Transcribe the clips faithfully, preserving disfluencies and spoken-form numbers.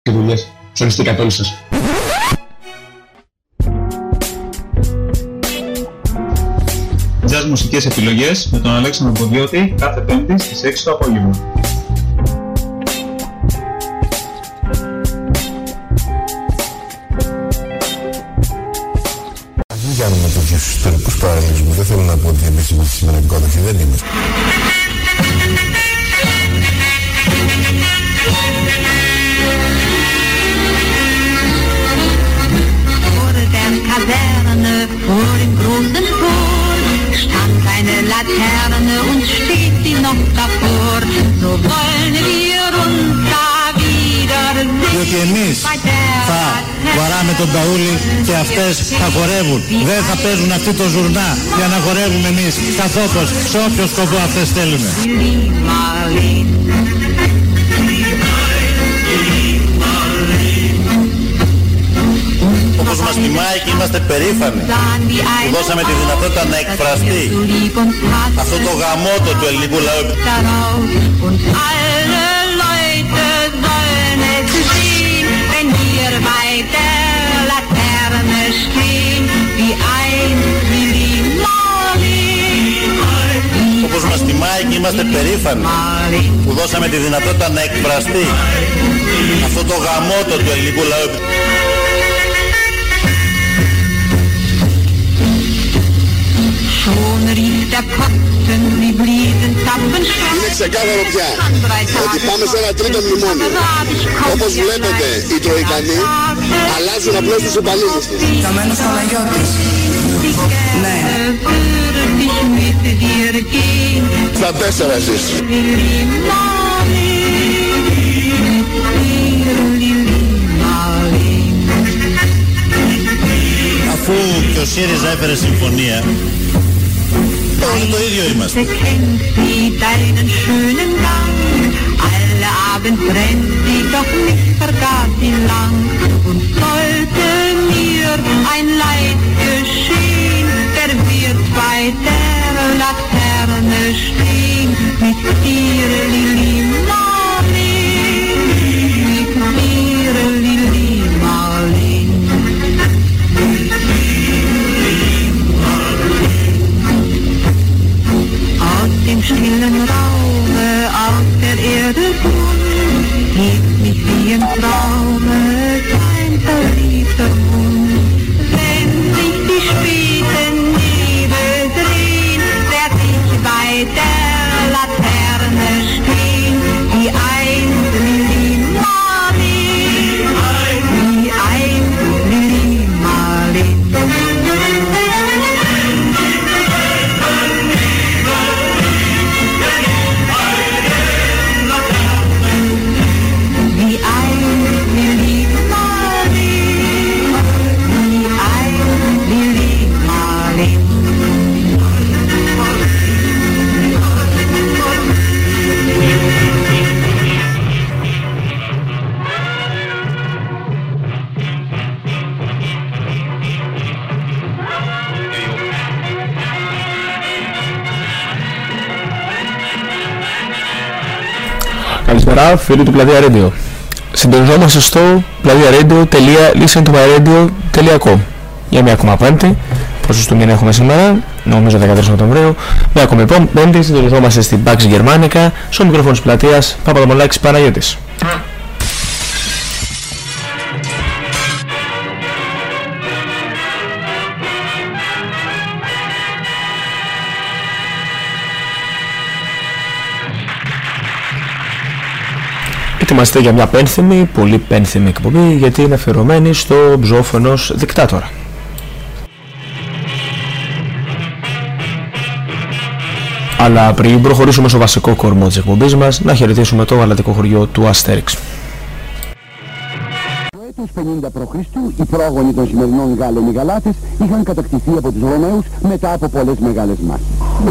και δουλειές. Σωριστήκατε όλοι σας. Jazz μουσικές επιλογές με τον Αλέξανδρο Ποδιώτη κάθε Πέμπτη στις έξι το απόγευμα. Μην κάνουμε τέτοιους ιστορικούς παραλληλισμούς. Δεν θέλω να πω ότι εμείς είμαστε σήμερα οικοδοχή. Δεν είμαστε. Kaserne vor dem großen Tor stand eine Laterne und steht sie noch davor. So wollen wir uns da wiedersehen. Διότι εμείς θα βαράμε τον ταούλι και αυτές θα χορεύουν. Δεν θα παίζουν αυτοί το ζουρνά για να χορεύουμε εμείς καθόπως σε όποιο σκοπό αυτές θέλουν. Όπως μας τιμάει και είμαστε περήφανοι που δώσαμε τη δυνατότητα να εκφραστεί αυτό το γαμότο του ελληνικού λαού. Όπως μας τιμάει και είμαστε περήφανοι που δώσαμε τη δυνατότητα να εκφραστεί αυτό το γαμότο του ελληνικού λαού. Είναι ξεκάθαρο πια ότι πάμε σε ένα τρίτο μνημόνιο. Όπως βλέπετε, οι Τροϊκανοί αλλάζουν απλώς τους υπαλλήλους τους. Καμένος Παναγιώτης. Ναι. Στα τέσσερα εσείς. Αφού και ο ΣΥΡΙΖΑ έφερε συμφωνία, όλοι το ίδιο είμαστε. Alle Abend brennt sie, doch nicht vergaß sie lang. Und sollte mir ein Leid geschehen, der wird bei der Laterne stehen. Mit dir, Lili Marleen, mit dir, Lili Marleen. Aus dem stillen Raume, aus der Erde Grund, hebt mich wie im Traume dein verliebter Mund. Wenn sich die späten Nebel drehen, werd ich bei der Laterne stehen, wie einst Lili Marleen, wie einst Lili Marleen. Καλησπέρα φίλοι του Πλατεία Radio. Συντονιζόμαστε στο πλατεία-radio τελεία listen to my radio τελεία com για μια ακόμα Πέμπτη. Πόσους του μήνα έχουμε σήμερα, νομίζω δεκατρείς Οκτωβρίου. Μια ακόμη Πέμπτη συντονιζόμαστε στην Pax Germanica. Στο μικρόφωνο της πλατείας Παπαδομολάκης Παναγιώτης. Είμαστε για μια πένθυμη, πολύ πένθυμη εκπομπή, γιατί είναι αφιερωμένη στο ψόφο ενός δικτάτορα. Αλλά πριν προχωρήσουμε στο βασικό κορμό της εκπομπής μας, να χαιρετήσουμε το γαλατικό χωριό του Αστέριξ. Το έτος πενήντα π.Χ. οι πρόγονοι των σημερινών Γάλλων οι Γαλάτες είχαν κατακτηθεί από τους Ρωμαίους μετά από πολλές μεγάλες μάχες.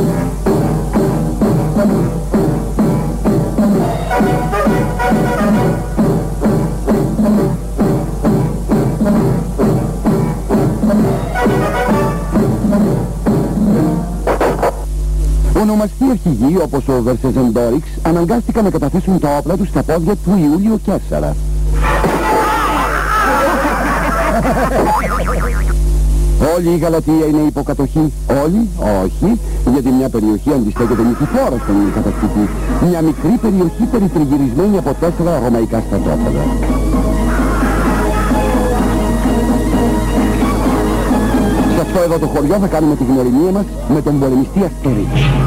Ονομαστοί αρχηγοί όπως ο Βερσεζεντόριξ αναγκάστηκαν να καταθέσουν τα όπλα τους στα πόδια του Ιούλιο Κέσσαρα. Όλη η Γαλατεία είναι υποκατοχή. Όλη, όχι, γιατί μια περιοχή αντιστέκεται νικηφόρα στον κατακτητή. Μια μικρή περιοχή περιτριγυρισμένη από τέσσερα ρωμαϊκά στρατόπεδα. Σε αυτό εδώ το χωριό θα κάνουμε τη γνωριμία μας με τον πολεμιστή Αστερί.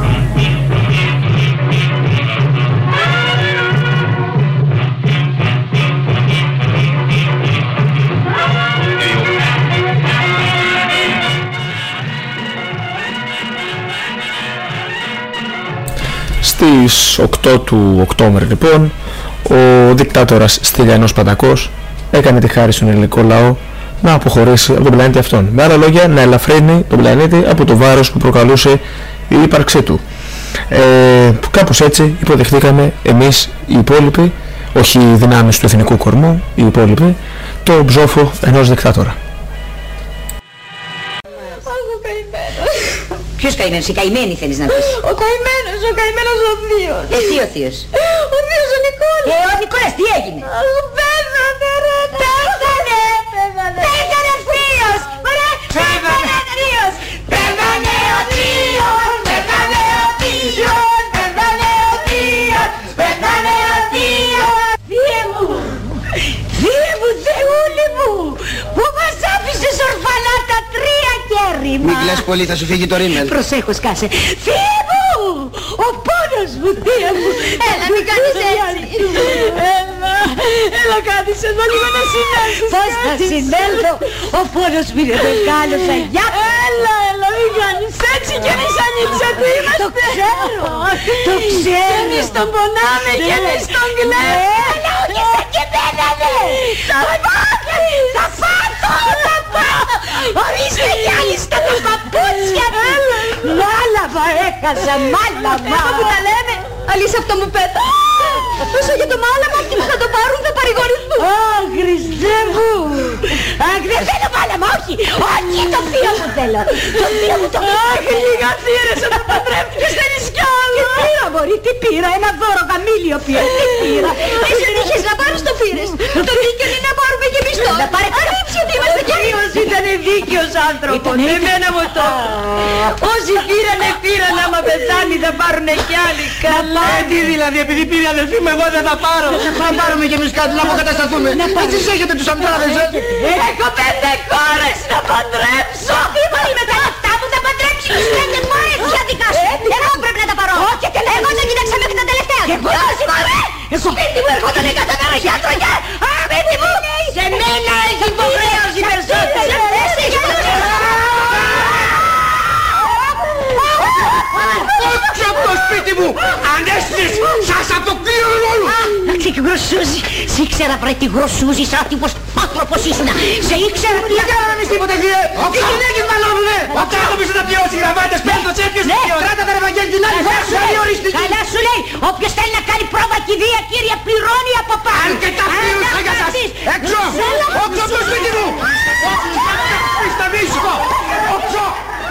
Στις οκτώ του Οκτώβρη λοιπόν, ο δικτάτορας Στυλιανός Παντακός έκανε τη χάρη στον ελληνικό λαό να αποχωρήσει από τον πλανήτη αυτόν. Με άλλα λόγια, να ελαφρύνει τον πλανήτη από το βάρος που προκαλούσε η ύπαρξή του. Ε, κάπως έτσι υποδεχτήκαμε εμείς οι υπόλοιποι, όχι οι δυνάμεις του εθνικού κορμού, οι υπόλοιποι, το ψόφο ενός δικτάτορα. Ποιος καημένος, η καημένη θέλεις να πεις? Ο καημένος, ο καημένος ο θείος. Ε, τι ο θείος? Ο θείος ο Νικόλας. Ε, ο Νικόλας τι έγινε? Πέθανε ρε. Πέθανε. Πέθανε ο θείος. Ωραία. Πέθανε ο θείος. Πέθανε ο θείος. Πέθανε ο θείος. Πέθανε ο θείος. Πέθανε ο θείος. Θεέ μου. Θεέ μου, Θεούλη μου. Που μας άφησες ορφανά τα τρία κέρι μας. Μην κλαις πολύ, θα σου φύγει το ρίμελ. Προσέχω, σκάσε. Θεέ μου. Ο πόνος μου, Θεέ μου. Έλα, μην κάνεις έτσι. Έλα, έλα κάθισες με λίγο να συνέλθεις. Πώς θα συνέλθω? Ο πόνος μου είναι μεγάλος, αγιά. Έλα, έλα, μην κάνεις έτσι κι εμείς ανοίξε τι είμαστε. Το ξέρω, το ξέρω. Και εμείς τον πονάμε και εμείς τον κλαίμε. Έλα, όχι σαν και πένανε. Θα πάθεις. Θα φάθω, θα φάθω. Ορίστε κι άλλοι στα τα παπούτσια. Μάλαμα έχασα, μάλαμα. Εδώ που τα λέμε, αλήθεια αυτό μου πέτα. Όσο για το μάλαμα, αυτοί που θα το πάρουν θα παρηγορηθούν. Αχ, Χριστέ μου. Αχ, δεν θέλω μάλαμα, όχι. Όχι, το θείο μου θέλω. Το θείο μου το θέλω. Αχ, λίγα θύρες να το παντρεύτηκες, θέλεις κι άλλο. Τι πήρα, μωρή, τι πήρα. Ένα δώρο γαμήλιο πήρα. Τι πήρα. Εσύ δεν είχες να πάρεις το πήρες. Το δίκαιο είναι να πάρουμε κι εμείς τώρα. Να πάρε Αλήθεια ότι είμαστε κι εμείς. Ήταν δίκαιος άνθρωπος. Εμένα μου το. Όσοι πήρανε, πήραν, άμα πεθάνει θα πάρουνε κι άλλοι. Καλά. Ε, τι δηλαδή, επειδή πήρε η αδελφή μου, εγώ δεν θα πάρω. Θα πάρουμε κι εμείς κάτι να αποκατασταθούμε. Εσείς έχετε τους αντράδες, ε. Έχω πέντε κόρες να παντρέψω. Είπα με τα λεφτά μου θα παντρέψει τους πέντε κόρες. Για δικά σου. Εγώ πρέπει να τα πάρω. Όχι, εγώ δεν κοίταξα μέχρι τα τελευταία. Και εγώ σπίτι μου έρχονταν κάθε μέρα γιατρό. Σπίτι μου. Σε μένα έχει υποχρέωση περισσότερο. Όχι από το σπίτι μου! Ανέστης! Σας αποκλείω όλους! Άξε και γροσούζι. Σε ήξερα βρε τη γροσούζι σαν άτυπος άνθρωπος ήσουνα. Σε ήξερα τι... Δεν κάναμε εμείς τίποτε κύριε! Τι γυναίκες μαλώνουνε! Ο άνθρωπος θα πληρώσει γραβάτες, πέφτω τσέπιος! Κράτα τα ρεβαγγέλ την άλλη φορά σου λέει οριστική! Καλά σου λέει! Όποιος θέλει να κάνει πρόβα κηδεία κύριε πληρώνει από πάνω! Αν και τα πλήρωσα για σας! Έξω! Όξω από το σπίτι μου! Στα βρίσκω! Όξω!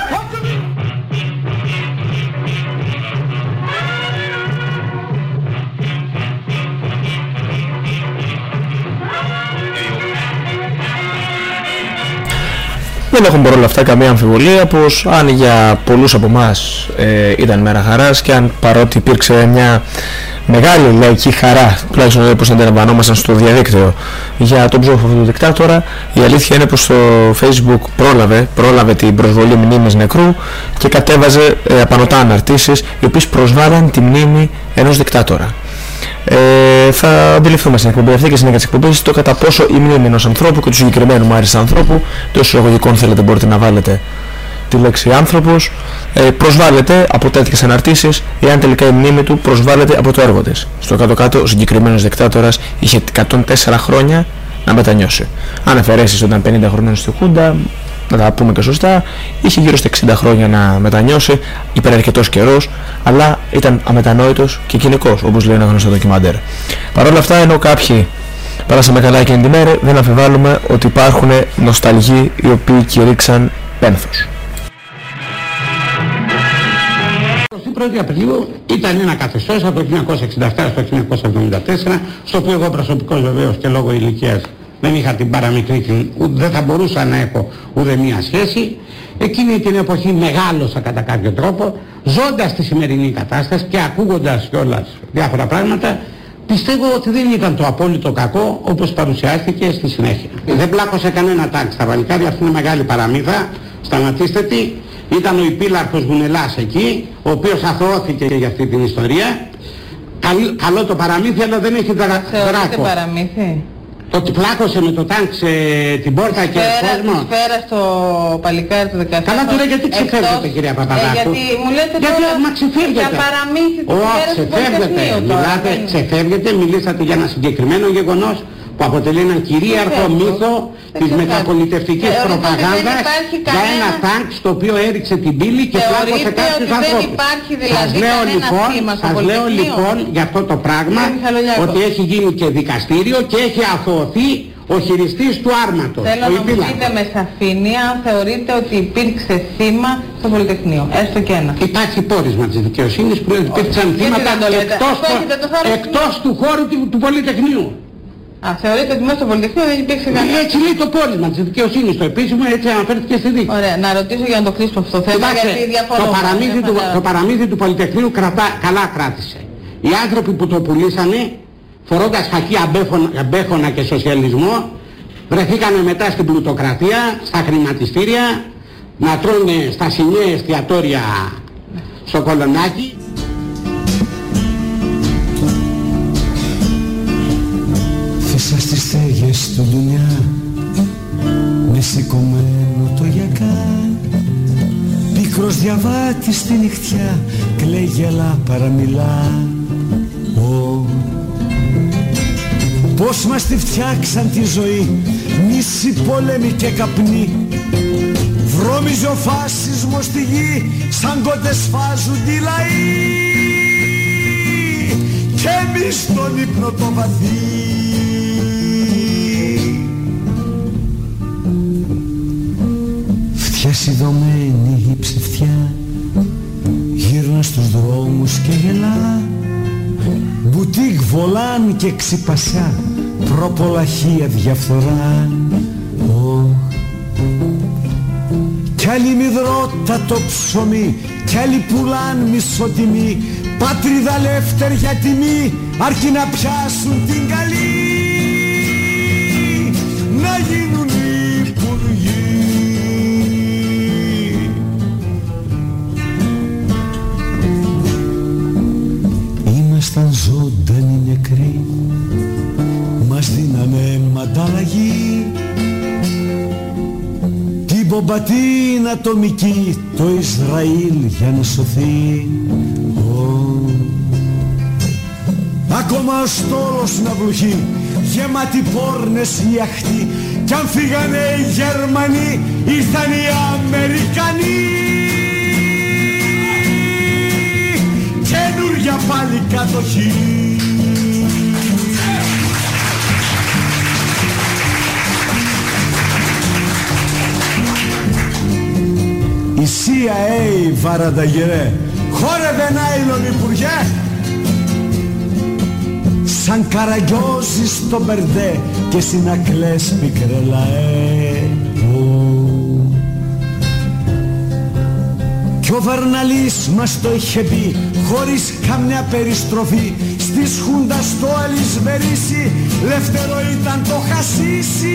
Δεν έχουμε παρόλα αυτά καμία αμφιβολία πως αν για πολλούς από εμάς ε, ήταν μέρα χαράς και αν παρότι υπήρξε μια μεγάλη λαϊκή χαρά, τουλάχιστον όπως αντιλαμβανόμασταν στο διαδίκτυο για τον ψόφο του δικτάτορα, η αλήθεια είναι πως το Facebook πρόλαβε, πρόλαβε την προσβολή μνήμης νεκρού και κατέβαζε ε, απανωτά αναρτήσεις οι οποίες προσβάλλαν τη μνήμη ενός δικτάτορα. Ε, θα αντιληφθούμε στην εκπομπή αυτή και συνέχεια της εκπομπής το κατά πόσο η μνήμη ενός ανθρώπου και του συγκεκριμένου μου άρεσε ανθρώπου, τόσο εισαγωγικών θέλετε μπορείτε να βάλετε τη λέξη άνθρωπος, ε, προσβάλλεται από τέτοιες αναρτήσεις, εάν τελικά η μνήμη του προσβάλλεται από το έργο της. Στο κάτω-κάτω ο συγκεκριμένος δικτάτορας είχε εκατόν τέσσερα χρόνια να μετανιώσει. Αν αφαιρέσεις όταν πενήντα χρόνια στη Χούντα, να τα πούμε και σωστά, είχε γύρω στα εξήντα χρόνια να μετανιώσει, υπεραρκετός καιρός, αλλά ήταν αμετανόητος και κοινικός, όπως λέει ένα γνωστό ντοκιμαντέρ. Παρ' όλα αυτά, ενώ κάποιοι περάσαμε καλά εκείνη τη μέρα, δεν αμφιβάλλουμε ότι υπάρχουν νοσταλγοί οι οποίοι κηρύξαν πένθος. Η πρώτη Απριλίου ήταν ένα καθεστώς από το χίλια εννιακόσια εξήντα επτά στο χίλια εννιακόσια εβδομήντα τέσσερα, στο οποίο εγώ προσωπικώς βεβαίως και λόγω ηλικίας δεν είχα την παραμικρή, δεν θα μπορούσα να έχω ούτε μία σχέση. Εκείνη την εποχή μεγάλωσα κατά κάποιο τρόπο, ζώντας τη σημερινή κατάσταση και ακούγοντας κιόλας διάφορα πράγματα, πιστεύω ότι δεν ήταν το απόλυτο κακό όπως παρουσιάστηκε στη συνέχεια. Δεν πλάκωσε κανένα τάγκ στα Βαλκάνια, αυτή είναι μεγάλη παραμύθα, σταματήστε τη. Ήταν ο υπήλαρχος Γουνελάς εκεί, ο οποίος αθωώθηκε για αυτή την ιστορία. Καλ, καλό το παραμύθι, αλλά δεν έχει δρα, δράκο. Παραμύθι. Το ότι πλάκωσε με το τάγκ σε την πόρτα και κόσμο. Τη σφαίρα στο παλικάρι του δεκαεφτά. Καλά τώρα γιατί ξεφεύγετε κυρία Παπαδάκου. Ε, γιατί μου λέτε γιατί, τώρα μα ξεφεύγετε. Για παραμύθι του σφαίρας του Πολυτεχνείου. Μιλάτε, ξεφεύγετε, μιλήσατε για ένα συγκεκριμένο γεγονός που αποτελεί έναν κυρίαρχο μύθο της μεταπολιτευτικής προπαγάνδας για ένα τάγκ στο οποίο έριξε την πύλη και πλάκωσε κάποιους ανθρώπους. Σας λέω λοιπόν, σας λέω λοιπόν για αυτό το πράγμα ότι έχει γίνει και δικαστήριο και έχει αθωωωθεί ο χειριστής του άρματος. Θέλω να μου πείτε με σαφήνεια αν θεωρείτε ότι υπήρξε θύμα στο Πολυτεχνείο, έστω και ένα. Υπάρχει πόρισμα της δικαιοσύνης που λέει ότι υπήρξαν θύματα εκτός του χώρου του Πολυτεχνείου. Α, θεωρείτε ότι μέσα στο Πολυτεχνείο δεν υπήρξε κανένα. Έτσι λέει το πόρισμα της δικαιοσύνης, το επίσημο, έτσι αναφέρθηκε στη δίκη. Ωραία, να ρωτήσω για να το κλείσουμε αυτό το θέμα. Κοιτάξτε, γιατί διαφορώ. Το παραμύθι, του, το παραμύθι του Πολυτεχνείου κρατά, καλά κράτησε. Οι άνθρωποι που το πουλήσανε, φορώντας χακί αμπέχωνα, αμπέχωνα και σοσιαλισμό, βρεθήκανε μετά στην πλουτοκρατία, στα χρηματιστήρια, να τρώνε στα σινιέ εστιατόρια στο Κολονάκι. Μέσα στις στέγες του Ντουνιά με σηκωμένο το γιακά, πίκρος διαβάτης στη νυχτιά κλαίει γελά παραμιλά. Oh. Πώς μας τη φτιάξαν τη ζωή, μίση, πόλεμη και καπνή, βρώμιζε ο φάσισμος στη γη σαν κότες φάζουν τη λαοί και εμείς στον ύπνο το βαθύ. Σιδωμένη η ψευτιά γύρνα στους δρόμους και γελά, μπουτίκ, βολάν και ξυπασιά, προπολαχεία διαφθορά. Oh. Κι άλλοι μυδρότατο ψωμί, κι άλλοι πουλάν μισοτιμή, πατρίδα λεύτερ για τιμή, αρκεί να πιάσουν την καλή, να γίνουν υπουργοί. Ήμασταν ζωντανοί νεκροί, μας δίνανε μανταλλαγή, την πομπατίνα ατομική, το Ισραήλ για να σωθεί. Oh. Ακόμα ο στόλος να βλουχεί, γεμάτη πόρνες οι αχτοί, κι αν φύγανε οι Γερμανοί ήρθαν οι Αμερικανοί, καινούρια πάλι κατοχή. Η σι άι έι βαρανταγυρέ, χόρευε νάιλον υπουργέ, σαν καραγκιόζι στο μπερδέ και συνακλές πικρελαέ. Oh. Κι ο Βαρναλής μας το είχε πει χωρίς καμιά περιστροφή, στις Χούντας το αλυσβερίσι, λευτερό ήταν το χασίσι,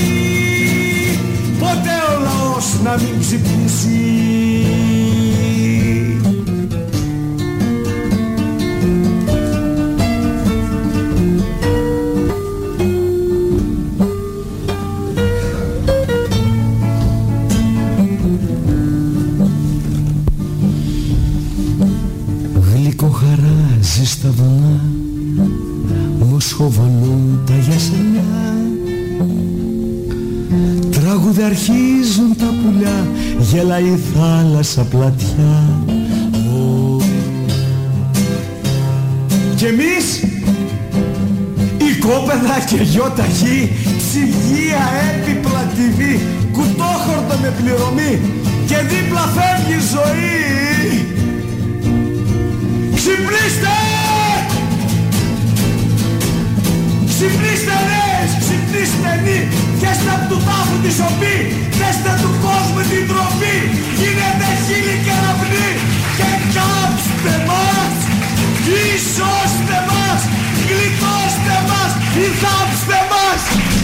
ποτέ ο λαός να μην ξυπνήσει. Γλυκοχαράζει στα βουνά, μοσχοβανούν τα γιασεμιά, τραγουδαρχίζουν τα πουλιά, γελάει η θάλασσα πλατιά. Oh. Κι εμείς, οικόπεδα και γιοταχή, ψυγεία, έπιπλα, τιβή, κουτόχορτο με πληρωμή και δίπλα φεύγει η ζωή. Ξυπνήστε! Ξυπνήστε ρε! Γυναίκες ξυπνοί στενοί, πιέστε απ' του τάφου τη σοπή, δέστε του κόσμου την τροπή. Γίνετε χείλη κεραυνοί και κάψτε μας ή σώστε μας, γλιτώστε μας ή θάψτε μας.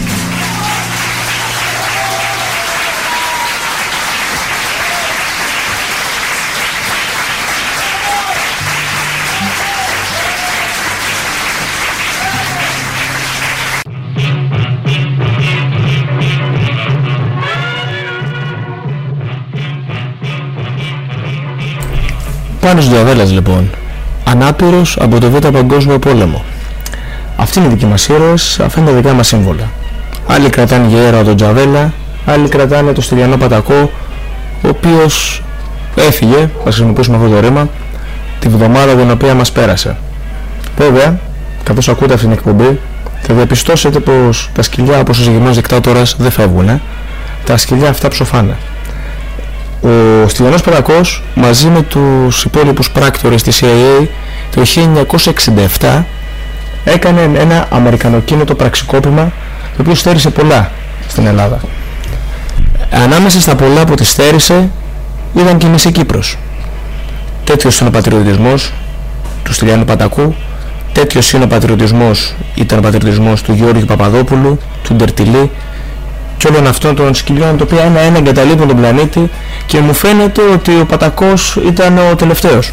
Πάνος Διαβέλας λοιπόν, ανάπηρος από το Β' Παγκόσμιο Πόλεμο. Αυτοί είναι οι δικοί μας ήρωες, αυτά είναι τα δικά μας σύμβολα. Άλλοι κρατάνε για ήρωα τον Τζαβέλα, άλλοι κρατάνε τον Στυλιανό Πατακό, ο οποίος έφυγε, θα χρησιμοποιήσουμε αυτό το ρήμα, τη βδομάδα την οποία μας πέρασε. Βέβαια, καθώς ακούτε αυτή την εκπομπή, θα διαπιστώσετε πως τα σκυλιά, όπως ο συγκεκριμένος δικτάτορας, δεν φεύγουν. Τα σκυλιά αυτά ψοφάνε. Ο Στυλιανός Πατακός μαζί με τους υπόλοιπους πράκτορες της σι άι έι το χίλια εννιακόσια εξήντα επτά έκανε ένα αμερικανοκίνητο πραξικόπημα το οποίο στέρισε πολλά στην Ελλάδα. Ανάμεσα στα πολλά που τη στέρισε ήταν και η Μισή Κύπρος. Τέτοιος είναι ο πατριωτισμός του Στυλιανού Πατακού, τέτοιος είναι ο πατριωτισμός, ήταν ο πατριωτισμός του Γιώργου Παπαδόπουλου, του Ντερτιλή και όλων αυτών των σκυλιών, τα οποία ένα-ένα εγκαταλείπουν τον πλανήτη, και μου φαίνεται ότι ο Πατακός ήταν ο τελευταίος.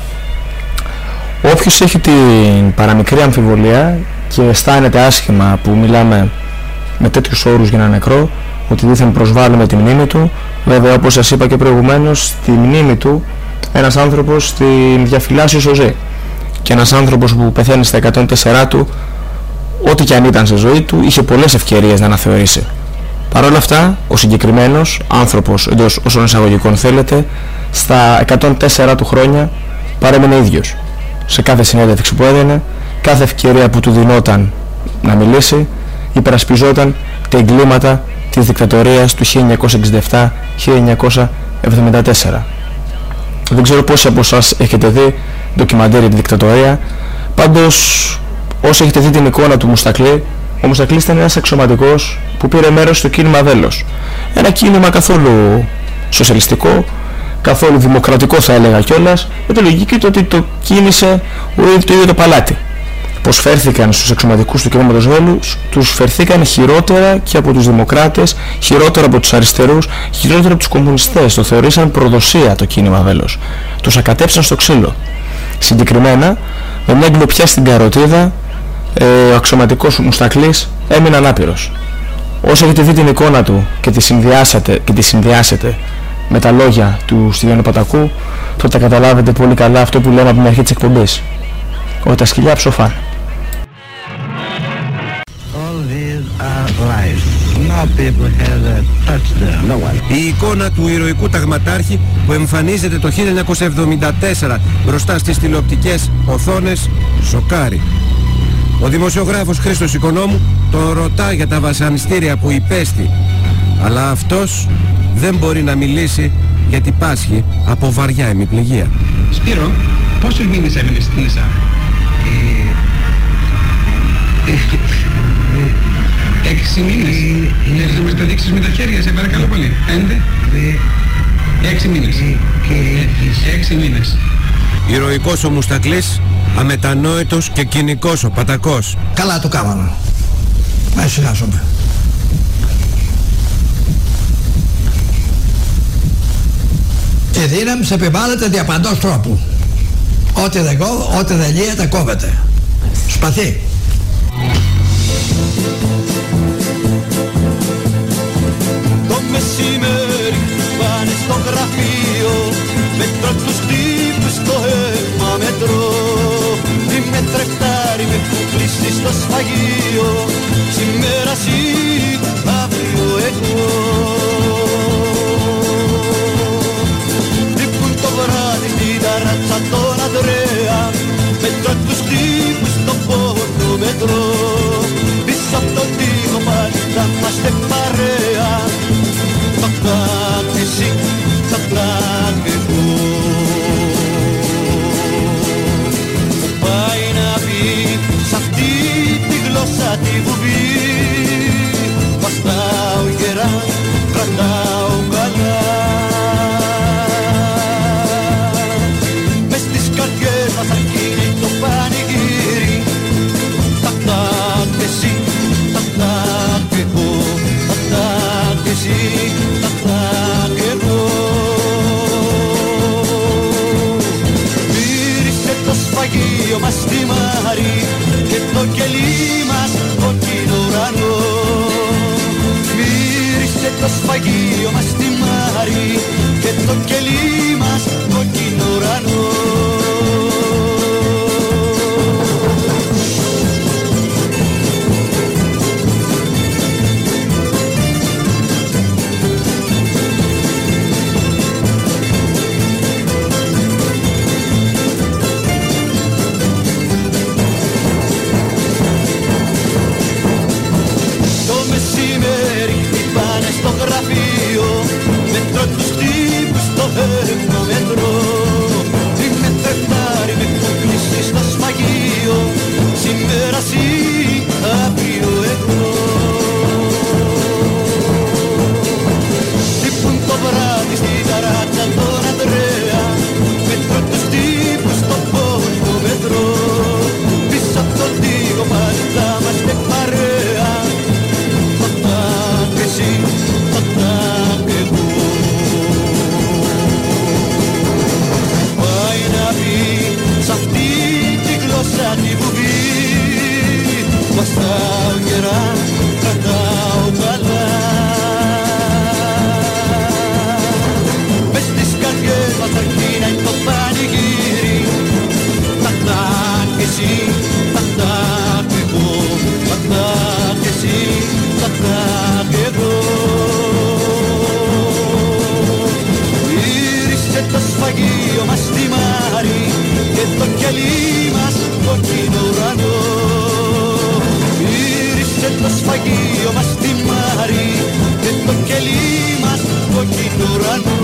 Όποιος έχει την παραμικρή αμφιβολία και αισθάνεται άσχημα που μιλάμε με τέτοιους όρους για ένα νεκρό, ότι δήθεν προσβάλλουμε τη μνήμη του, βέβαια όπως σας είπα και προηγουμένως, στη μνήμη του ένας άνθρωπος την διαφυλάσσει όσο ζει. Και ένας άνθρωπος που πεθαίνει στα εκατόν τέσσερα του, ό,τι και αν ήταν σε ζωή του, είχε πολλές ευκαιρίες να αναθεωρήσει. Παρ' όλα αυτά, ο συγκεκριμένος άνθρωπος, εντός όσων εισαγωγικών θέλετε, στα εκατόν τέσσερα του χρόνια παρέμεινε ίδιος. Σε κάθε συνέντευξη που έδινε, κάθε ευκαιρία που του δινόταν να μιλήσει, υπερασπιζόταν τα εγκλήματα της δικτατορίας του χίλια εννιακόσια εξήντα επτά με χίλια εννιακόσια εβδομήντα τέσσερα. Δεν ξέρω πόσοι από εσάς έχετε δει ντοκιμαντέρ για τη δικτατορία, πάντως όσοι έχετε δει την εικόνα του Μουστακλή, ο Μουστακλής ήταν ένας αξιωματικός που πήρε μέρος στο κίνημα Βέλος. Ένα κίνημα καθόλου σοσιαλιστικό, καθόλου δημοκρατικό θα έλεγα κιόλας, με τη λογική του ότι το κίνησε το ίδιο το παλάτι. Πως φέρθηκαν στους αξιωματικούς του κινήματος Βέλους, τους φερθήκαν χειρότερα και από τους δημοκράτες, χειρότερα από τους αριστερούς, χειρότερα από τους κομμουνιστές. Το θεωρήσαν προδοσία το κίνημα Βέλος. Τους ακατέψαν στο ξύλο. Συγκεκριμένα, με μια γκλοπιά στην καροτίδα, ο αξιωματικός Μουστακλής έμεινε ανάπηρος. Όσοι έχετε δει την εικόνα του και τη συνδυάσετε, και τη συνδυάσετε με τα λόγια του Στυλιανού Πατακού, τότε θα καταλάβετε πολύ καλά αυτό που λέμε από την αρχή της εκπομπής, ότι τα σκυλιά ψοφάνε. Η εικόνα του ηρωικού ταγματάρχη που εμφανίζεται το χίλια εννιακόσια εβδομήντα τέσσερα μπροστά στις τηλεοπτικές οθόνες σοκάρει. Ο δημοσιογράφος Χρήστος Οικονόμου τον ρωτά για τα βασανιστήρια που υπέστη, αλλά αυτός δεν μπορεί να μιλήσει γιατί πάσχει από βαριά αιμιπληγία. Σπύρο, πόσους μήνες έμεινες στην ΕΣΑ? Έξι μήνες. Θέλεις να μας τα δείξεις με τα χέρια, σε παρακαλώ πολύ. Πέντε. Έξι μήνες. Έξι μήνες. Ηρωικός ο Μουστακλής, αμετανόητος και κοινικός ο Πατακός. Καλά το κάμαμε. Μα συγχάσουμε. Η δύναμη σε επιβάλλεται διαπαντός τρόπου. Ό,τι δεν κόβω, ό,τι δεν λύεται κόβεται. Σπαθί. Το μεσημέρι πάνε στο γραφείο, μετρώ τους τύπους στο αίμα μετρώ. Τι με τρεκτάρει με έχουν κλείσει στο σφαγείο, σήμερα εσύ, αύριο εγώ. Λείπουν το βράδυ στην ταράτσα τον Ανδρέα, μετρώ τους τύπους στο πόρτο μετρώ. Πίσω απ' τον τοίχο πάλι θα είμαστε παρέα, το κλάκ εσύ, το κλάκ εγώ. Πάει να πει σ' αυτή τη γλώσσα τη κρατάω καλά. Μες στις καρδιές μας αρχίζει το πανηγύρι. Τα-τα και εσύ, τα-τα και εγώ, τα-τα και εσύ, τα-τα και εγώ. Μύρισε το σφαγείο μας στη Μάρη και το κελί μας κόκκινο ουρανό. Μύρισε το σφαγείο μας στη Μάρη και το κελί μας κόκκινο ουρανό. Μέτρο τους τύπους στο θερμόμετρο. Τι με τρεφτάρει με έχουν κλείσει στο σφαγείο. Σήμερα εσύ, αύριο εγώ. Τύπουν το βράδυ στην ταράτσα τον Ανδρέα. Μέτρο τους τύπους στο θερμόμετρο. Πίσω απ' τον τοίχο πάλι θα είμαστε παρέα. Πατά και εσύ, πατά και εγώ. Πάει να πει σ' αυτή τη γλώσσα τη βουβή. Βαστάω γερά, κρατάω καλά. Μες στις καρδιές μας αρχίναει το πανηγύρι. Πατά και εσύ, πατά και εγώ, πατά και εσύ, πατά και εγώ. Μύρισε το σφαγείο μας στη Μάρη και το κελί μας κόκκινο ουρανό. Μύρισε το σφαγείο μας στη Μάρη και το κελί μας κόκκινο ουρανό.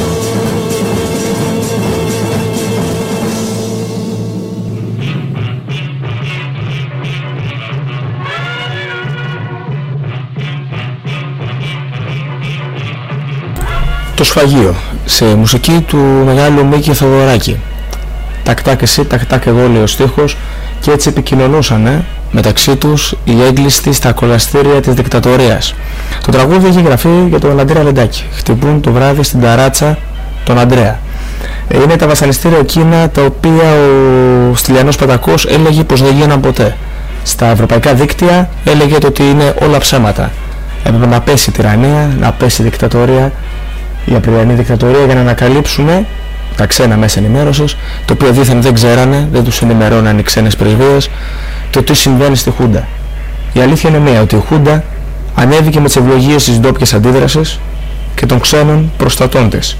Το σφαγείο, σε μουσική του μεγάλου Μίκη Θοδωράκη. Τακτά και εσύ, τακτά και εγώ, λέει ο στίχος, και έτσι επικοινωνούσαν μεταξύ τους οι έγκλειστοι στα κολαστήρια της δικτατορίας. Το τραγούδι έχει γραφεί για τον Αντρέα Λεντάκη. Χτυπούν το βράδυ στην ταράτσα τον Αντρέα. Είναι τα βασανιστήρια εκείνα τα οποία ο Στυλιανός Πατακός έλεγε πως δεν γίναν ποτέ. Στα ευρωπαϊκά δίκτυα έλεγε ότι είναι όλα ψέματα. Έπρεπε να πέσει η τυραννία, να πέσει η δικτατορία, η απριανή δικτατορία, για να ανακαλύψουν τα ξένα μέσα ενημέρωσης, το οποίο δήθεν δεν ξέρανε, δεν τους ενημερώναν οι ξένες πρεσβείες, το τι συμβαίνει στη Χούντα. Η αλήθεια είναι μία, ότι η Χούντα ανέβηκε με τις ευλογίες της ντόπιας αντίδρασης και των ξένων προστατών της.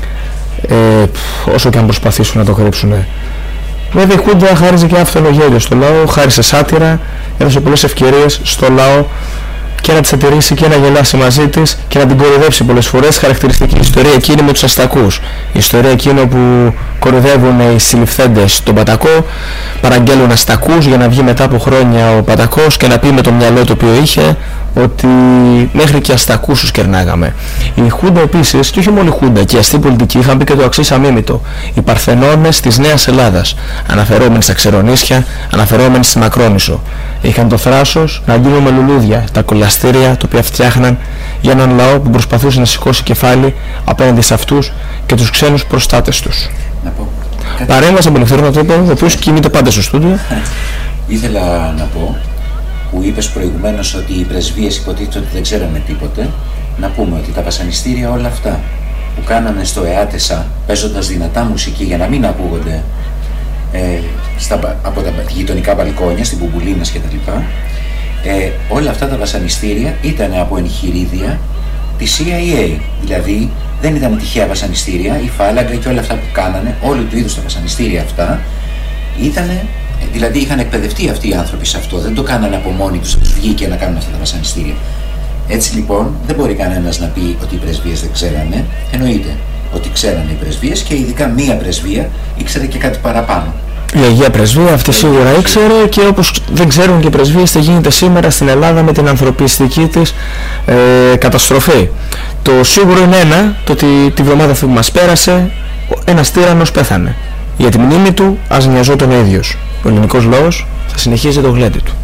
Ε, όσο και αν προσπαθήσουν να το κρύψουν. Βέβαια η Χούντα χάριζε και άφθονο γέλιο στο λαό, χάρισε σάτυρα, έδωσε πολλές ευκαιρίες στο λαό και να τη σατηρήσει και να γελάσει μαζί της και να την κοροϊδέψει πολλές φορές. Χαρακτηριστική ιστορία εκείνη με τους αστακούς. Η ιστορία εκείνη που κοροϊδεύουν οι συλληφθέντες τον Πατακό, παραγγέλουν αστακούς για να βγει μετά από χρόνια ο Πατακός και να πει με το μυαλό το οποίο είχε ότι μέχρι και αστακούς τους κερνάγαμε. Η Χούντα επίσης, και όχι μόνο η Χούντα, και η αστή πολιτική είχαν πει και το αξίς αμίμητο. Οι Παρθενώνες της Νέας Ελλάδας, αναφερόμενοι στα Ξερονήσια, αναφερόμενοι στη Μακρόνησο, είχαν το θράσος να γίνουν με λουλούδια τα κολαστήρια τα οποία φτιάχναν για έναν λαό που προσπαθούσε να σηκώσει κεφάλι απέναντι σε αυτούς και τους ξένους προστάτες τους. Παρέμβαση από τον Ελευθερό Νατρόπουλο, ο οποίος κινείται πάντα στο στούντιο. Ήθελα να πω, που είπες προηγουμένως ότι οι πρεσβείες υποτίθεται ότι δεν ξέρανε τίποτε, να πούμε ότι τα βασανιστήρια όλα αυτά που κάνανε στο ΕΑΤΕΣΑ, παίζοντας δυνατά μουσική για να μην ακούγονται ε, στα, από τα γειτονικά μπαλκόνια, στην Μπουμπουλίνας κτλ. Ε, όλα αυτά τα βασανιστήρια ήταν από εγχειρίδια της σι άι έι, δηλαδή δεν ήταν τυχαία βασανιστήρια, η Φάλαγγα και όλα αυτά που κάνανε, όλου του είδους τα βασανιστήρια αυτά, ήτανε, δηλαδή είχαν εκπαιδευτεί αυτοί οι άνθρωποι σε αυτό, δεν το κάνανε από μόνοι τους, τους βγήκε να κάνουν αυτά τα βασανιστήρια. Έτσι λοιπόν δεν μπορεί κανένας να πει ότι οι πρεσβείες δεν ξέρανε, εννοείται ότι ξέρανε οι πρεσβείες και ειδικά μία πρεσβεία ήξερε και κάτι παραπάνω. Η Αγία Πρεσβεία αυτή σίγουρα ήξερε, και όπως δεν ξέρουν και οι πρεσβείες τι γίνεται σήμερα στην Ελλάδα με την ανθρωπιστική της ε, καταστροφή. Το σίγουρο είναι ένα, το ότι τη βδομάδα αυτή που μας πέρασε ένας τύραννος πέθανε. Για τη μνήμη του ας νοιαζόταν ο ίδιος. Ο ελληνικός λαός θα συνεχίζει το γλέντι του.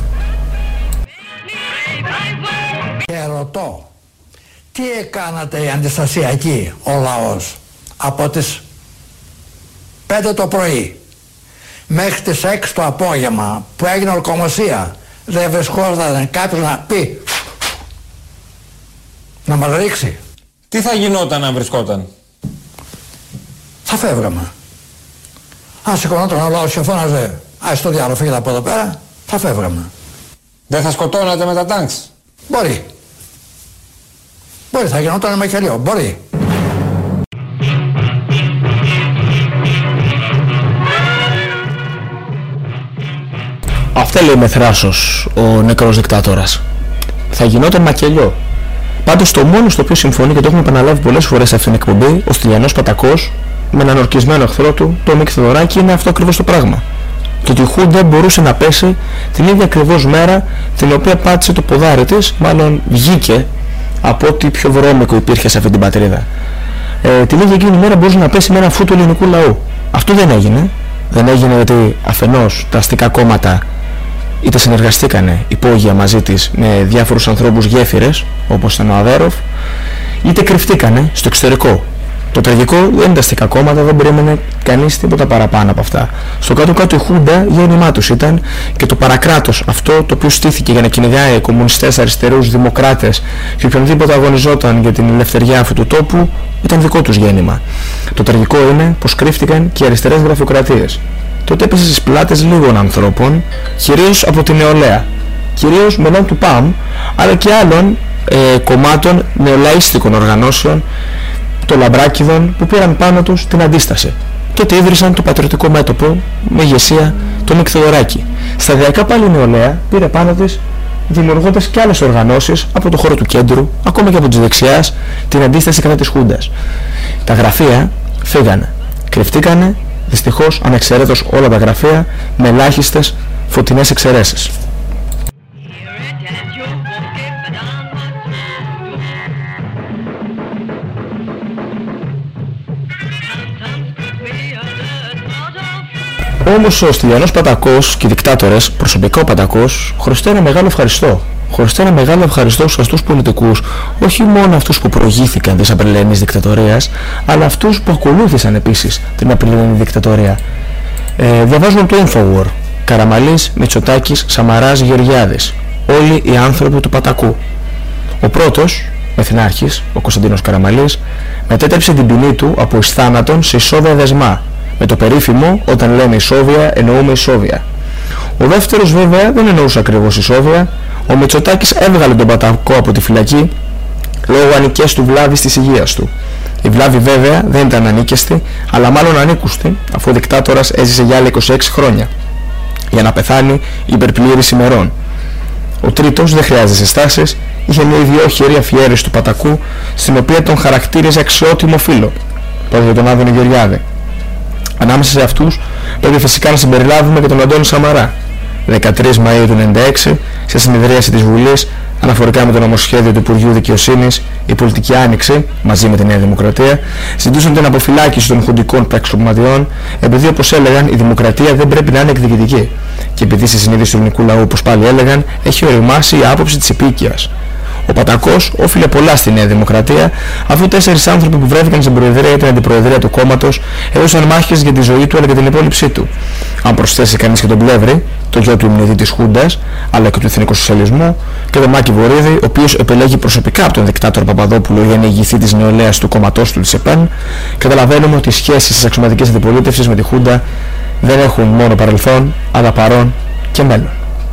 Και ρωτώ, τι έκανατε οι αντιστασιακοί, ο λαός, από τις πέντε το πρωί μέχρι τις έξι το απόγευμα που έγινε ορκομοσία? Δεν βρισκόταν κάποιος να πει, να μας ρίξει? Τι θα γινόταν αν βρισκόταν? Θα φεύγαμε. Αν σηκωνόταν ο λαός και φώναζε, ας το διάλογο, φύγετε από εδώ πέρα, θα φεύγαμε. Δεν θα σκοτώνατε με τα τάγκς? Μπορεί. Μπορεί, θα γινόταν με χελιό, μπορεί. Αυτά λέει με θράσος ο νεκρός δικτάτορας. Θα γινόταν μακελιό. Πάντως το μόνο στο οποίο συμφωνεί και το έχουμε επαναλάβει πολλές φορές σε αυτήν την εκπομπή, ο Στυλιανός Πατακός με έναν ορκισμένο εχθρό του, το Μίκη Θεοδωράκη, είναι αυτό ακριβώς το πράγμα. Και ότι η Χούντα μπορούσε να πέσει την ίδια ακριβώς μέρα την οποία πάτησε το ποδάρι της, μάλλον βγήκε από ό,τι πιο βρώμικο υπήρχε σε αυτή την πατρίδα. Ε, την ίδια εκείνη μέρα μπορούσε να πέσει με ένα φου του ελληνικού λαού. Αυτό δεν έγινε. Δεν έγινε γιατί αφενός τα αστικά κόμματα είτε συνεργαστήκανε υπόγεια μαζί της με διάφορους ανθρώπους γέφυρες, όπως ήταν ο Αβέροφ, είτε κρυφτήκανε στο εξωτερικό. Το τραγικό δεν είναι τα αστικά κόμματα, δεν περίμενε κανείς τίποτα παραπάνω από αυτά. Στο κάτω-κάτω η Χούντα γέννημά τους ήταν και το παρακράτος, αυτό το οποίο στήθηκε για να κυνηγάει κομμουνιστές, αριστερούς, δημοκράτες και οποιονδήποτε αγωνιζόταν για την ελευθεριά αυτού του τόπου, ήταν δικό τους γέννημα. Το τραγικό είναι πως κρύφτηκαν και οι αριστερές γραφειοκρατίες. Τότε έπεσε στις πλάτες λίγων ανθρώπων, κυρίως από την νεολαία, κυρίως μελών του ΠΑΜ, αλλά και άλλων ε, κομμάτων νεολαίστικων οργανώσεων, των Λαμπράκηδων, που πήραν πάνω τους την αντίσταση. Τότε ίδρυσαν το Πατριωτικό Μέτωπο με ηγεσία τον Μίκη Θεοδωράκη. Σταδιακά πάλι η νεολαία πήρε πάνω της, δημιουργώντας και άλλες οργανώσεις από το χώρο του κέντρου, ακόμα και από της δεξιάς, την αντίσταση κατά της Χούντας. Τα γραφεία φύγανε, κρυφτήκανε, δυστυχώς ανεξαιρέτως όλα τα γραφεία, με ελάχιστες φωτεινές εξαιρέσεις. Όμως ο Στυλιανός Πατακός και οι δικτάτορες, προσωπικά ο Πατακός, χρωστάει ένα μεγάλο ευχαριστώ. Χρωστάει ένα μεγάλο ευχαριστώ σε αυτούς τους πολιτικούς, όχι μόνο αυτούς που προηγήθηκαν της απριλιανής δικτατορίας, αλλά αυτούς που ακολούθησαν επίσης την απριλιανή δικτατορία. Ε, διαβάζουν το Infowar. Καραμαλής, Μητσοτάκης, Σαμαράς, Γεωργιάδης. Όλοι οι άνθρωποι του Πατακού. Ο πρώτος, μεθυνάρχης, ο Κωνσταντίνος Καραμαλής, μετέτρεψε την ποινή του από εις θάνατον σε ισόβια δεσμά. Με το περίφημο, όταν λέμε ισόβια, εννοούμε ισόβια. Ο δεύτερος βέβαια δεν εννοούσε ακριβώς ισόβια. Ο Μητσοτάκης έβγαλε τον Πατακό από τη φυλακή λόγω ανικές του βλάβης της υγείας του. Η βλάβη βέβαια δεν ήταν ανίκαιστη, αλλά μάλλον ανήκουστη, αφού ο δικτάτορας έζησε για άλλα είκοσι έξι χρόνια, για να πεθάνει υπερπλήρης ημερών. Ο τρίτος, δεν χρειάζεται συστάσεις, είχε μια ιδιόχειρη αφιέρωση του Πατακού, στην οποία τον χαρακτήριζε αξιότιμο φίλο, τότε για τον Άδωνη Γεωργιάδη. Ανάμεσα σε αυτούς πρέπει φυσικά να συμπεριλάβουμε και τον Αντώνη Σαμαρά. δεκατρείς Μαΐου του ενενήντα έξι, σε συνεδρίαση της Βουλής, αναφορικά με το νομοσχέδιο του Υπουργείου Δικαιοσύνης, η Πολιτική Άνοιξη, μαζί με τη Νέα Δημοκρατία, ζητούσαν την αποφυλάκηση των χουντικών πραξικοπηματιών, επειδή, όπως έλεγαν, η δημοκρατία δεν πρέπει να είναι εκδικητική. Και επειδή στη συνείδηση του ελληνικού λαού, όπως πάλι έλεγαν, έχει οριμάσει η άποψη της επίοικιας. Ο Πατακός όφιλε πολλά στη Νέα Δημοκρατία, αφού τέσσερις άνθρωποι που βρέθηκαν στην προεδρία ή την αντιπροεδρία του κόμματος έδωσαν μάχες για τη ζωή του αλλά και την υπόλοιψή του. Αν προσθέσει κανείς και τον Πλεύρη, το γιο του υμνητή της Χούντας, αλλά και του εθνικού σοσιαλισμού, και τον Μάκη Βορίδη, ο οποίος επελέγει προσωπικά από τον δικτάτορα Παπαδόπουλο για να ηγηθεί της νεολαίας του κόμματός του της ΕΠΕΝ, καταλαβαίνουμε ότι οι σχέσεις της αξιωματικής αντιπολίτευσης με τη Χούντα δεν έχουν μόνο παρελθόν, αλλά παρόν και μέλλον.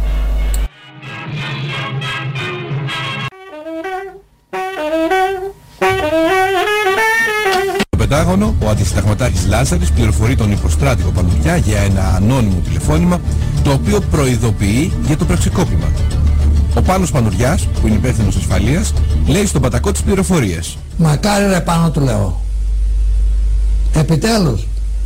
Πεντάγωνο, ο αντισυνταγματάρχης Λάζαρης πληροφορεί τον υποστράτηγο Πανουριά για ένα ανώνυμο τηλεφώνημα, το οποίο προειδοποιεί για το πραξικόπημα. Ο Πάνος Πανουριάς, που είναι υπεύθυνος ασφαλείας, λέει στον Πατακό τις πληροφορίες. Μακάρι ρε Πάνο, του λέω. Επιτέλους.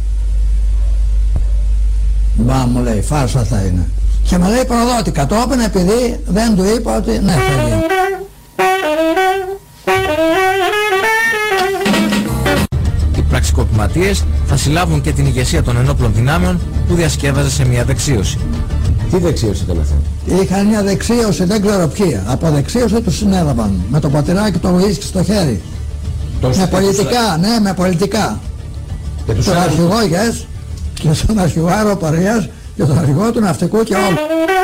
Μπα, μου λέει, φάρσα θα είναι. Και με λέει προδότη, κατόπιν επειδή δεν του είπα ότι ναι, θα γίνει. εγκληματίες θα συλλάβουν και την ηγεσία των ενόπλων δυνάμεων που διασκεύαζε σε μια δεξίωση. Τι δεξίωση ήταν αυτή? Είχαν μια δεξίωση, δεν ξέρω ποιοι. Από δεξίωση τους συνέλαβαν. Με το πατηράκι το βρίσκει στο χέρι. Τους με πολιτικά, ναι, με πολιτικά. Και τους τον αρχηγό Γες και τον αρχηγό αεροπορίας και τον αρχηγό του ναυτικού και όλου.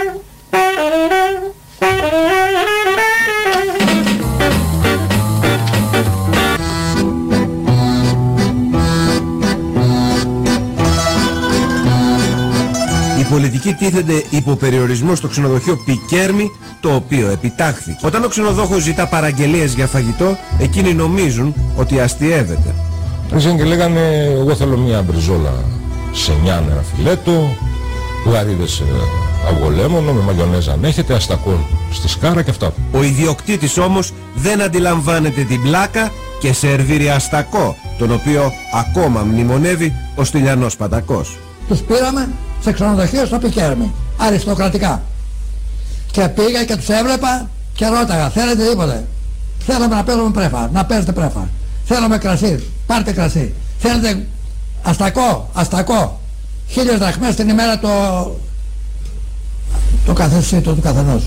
Οι πολιτικοί τίθενται υπό περιορισμό στο ξενοδοχείο Πικέρμη, το οποίο επιτάχθη. Όταν ο ξενοδόχος ζητά παραγγελίες για φαγητό, εκείνοι νομίζουν ότι αστιεύεται. Ήρθαν και λέγανε, εγώ θέλω μια μπριζόλα σενιάν, ένα φιλέτο, γαρίδες αυγολέμονο με μαγιονέζα αν έχετε, αστακό στη σκάρα και αυτά. Ο ιδιοκτήτης όμως δεν αντιλαμβάνεται την πλάκα και σερβίρει αστακό, τον οποίο ακόμα μνημονεύει ο Στυλιανός Πατακός. Τους πήραμε σε ξενοδοχείο στο Πικέρμη, αριστοκρατικά. Και πήγα και τους έβλεπα και ρώταγα, θέλετε τίποτε? Θέλαμε να παίρνουμε πρέφα, να παίρνετε πρέφα. Θέλουμε κρασί, πάρτε κρασί. Θέλετε αστακό, αστακό. Χίλιες δραχμές την ημέρα το, το καθεσίτο του καθενός.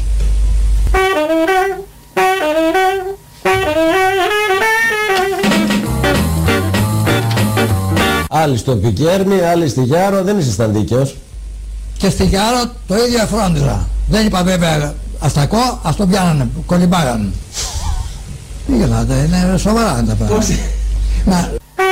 Άλλοι στο Πικέρμη, άλλοι στη Γιάρο, δεν ήσασταν δίκαιος. Και στη Γιάρο το ίδιο φρόντιζα. Δεν είπα βέβαια αστακό, ας το πιάνανε, κολυμπάγανε. Τι γελάτε, είναι σοβαρά τα πράγματα. Να...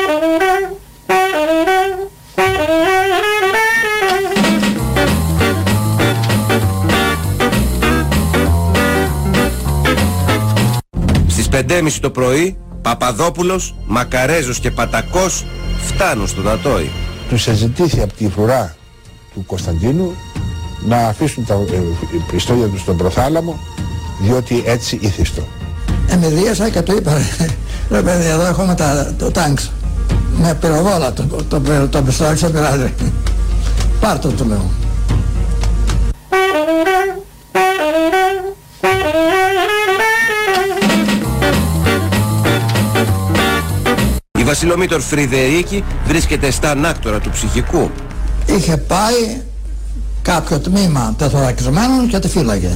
Στις πέντε και μισή το πρωί, Παπαδόπουλος, Μακαρέζος και Πατακός φτάνουν στο Τατόι. Τους ζητήθη από τη φρουρά του Κωνσταντίνου να αφήσουν τα πιστόλια τους στον προθάλαμο, διότι έτσι ήθιστο. Ε, με δίασα και το είπα, ρε παιδί, εδώ έχουμε τα, το τάγκς. Με πυροβόλα, το, το, το, το πιστόλι σε πειράζει. Πάρ' το, του λέω. Η Βασιλομήτωρ Φρυδερίκη βρίσκεται στα ανάκτορα του ψυχικού. Είχε πάει κάποιο τμήμα τεθωρακισμένων και τη φύλαγε.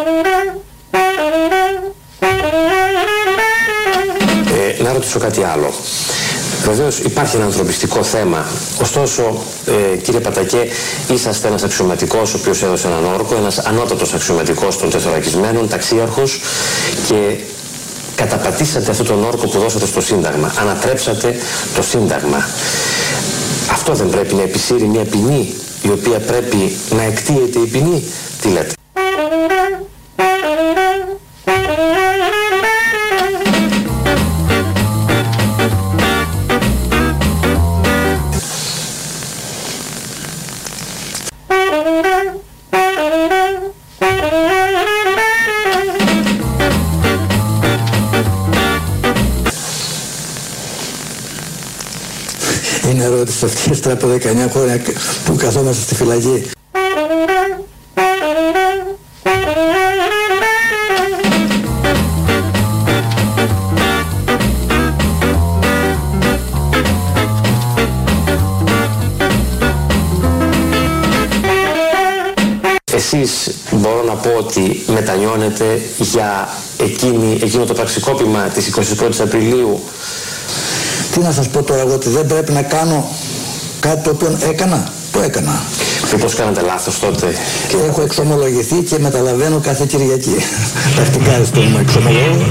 Ε, να ρωτήσω κάτι άλλο. Βεβαίως υπάρχει ένα ανθρωπιστικό θέμα. Ωστόσο, ε, κύριε Πατακέ, είσαστε ένας αξιωματικός ο οποίος έδωσε έναν όρκο, ένας ανώτατος αξιωματικός των τεθωρακισμένων, ταξίαρχος, και καταπατήσατε αυτόν τον όρκο που δώσατε στο Σύνταγμα. Ανατρέψατε το Σύνταγμα. Αυτό δεν πρέπει να επισύρει μια ποινή η οποία πρέπει να εκτείεται η ποινή? Τι λέτε? Είναι ερώτηση αυτή ύστερα από δεκαεννιά χρόνια που καθόμαστε στη φυλακή. Εσείς μπορώ να πω ότι μετανιώνετε για εκείνη, εκείνο το πραξικόπημα της εικοστής πρώτης Απριλίου? Τι να σας πω τώρα εγώ, ότι δεν πρέπει να κάνω κάτι το οποίο έκανα? Το έκανα. Μήπως κάνατε λάθος τότε? Και έχω εξομολογηθεί και μεταλαβαίνω κάθε Κυριακή. Τακτικά στον εξομολόγο.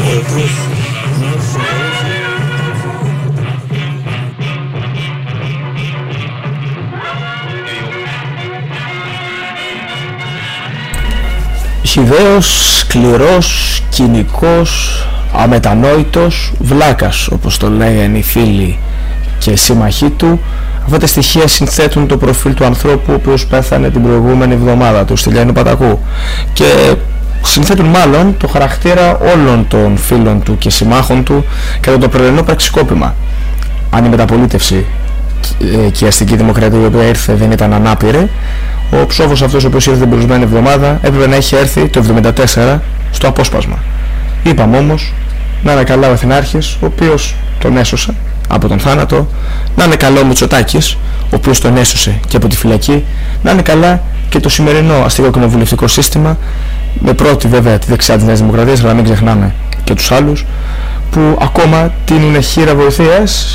Χυδαίος, σκληρός, κοινικός, αμετανόητος, βλάκας, όπως το λέγανε οι φίλοι και σύμμαχοί του. Αυτά τα στοιχεία συνθέτουν το προφίλ του ανθρώπου ο οποίος πέθανε την προηγούμενη εβδομάδα, του Στυλιανού Πατακού, και συνθέτουν μάλλον το χαρακτήρα όλων των φίλων του και συμμάχων του κατά το πρωινό πραξικόπημα. Αν η μεταπολίτευση και η αστική δημοκρατία η οποία ήρθε δεν ήταν ανάπηρη, ο ψόφος αυτός ο οποίος ήρθε την προηγούμενη εβδομάδα έπρεπε να έχει έρθει το εβδομήντα τέσσερα στο απόσπασμα. Είπαμε όμως να είναι καλά ο Αθηνάρχης, ο οποίος τον έσωσε, από τον θάνατο, να είναι καλό ο Μητσοτάκης, ο οποίος τον έσωσε και από τη φυλακή, να είναι καλά και το σημερινό αστικό κοινοβουλευτικό σύστημα, με πρώτη βέβαια τη δεξιά της Νέας Δημοκρατίας, αλλά μην ξεχνάμε και τους άλλους, που ακόμα τείνουν χείρα βοηθείας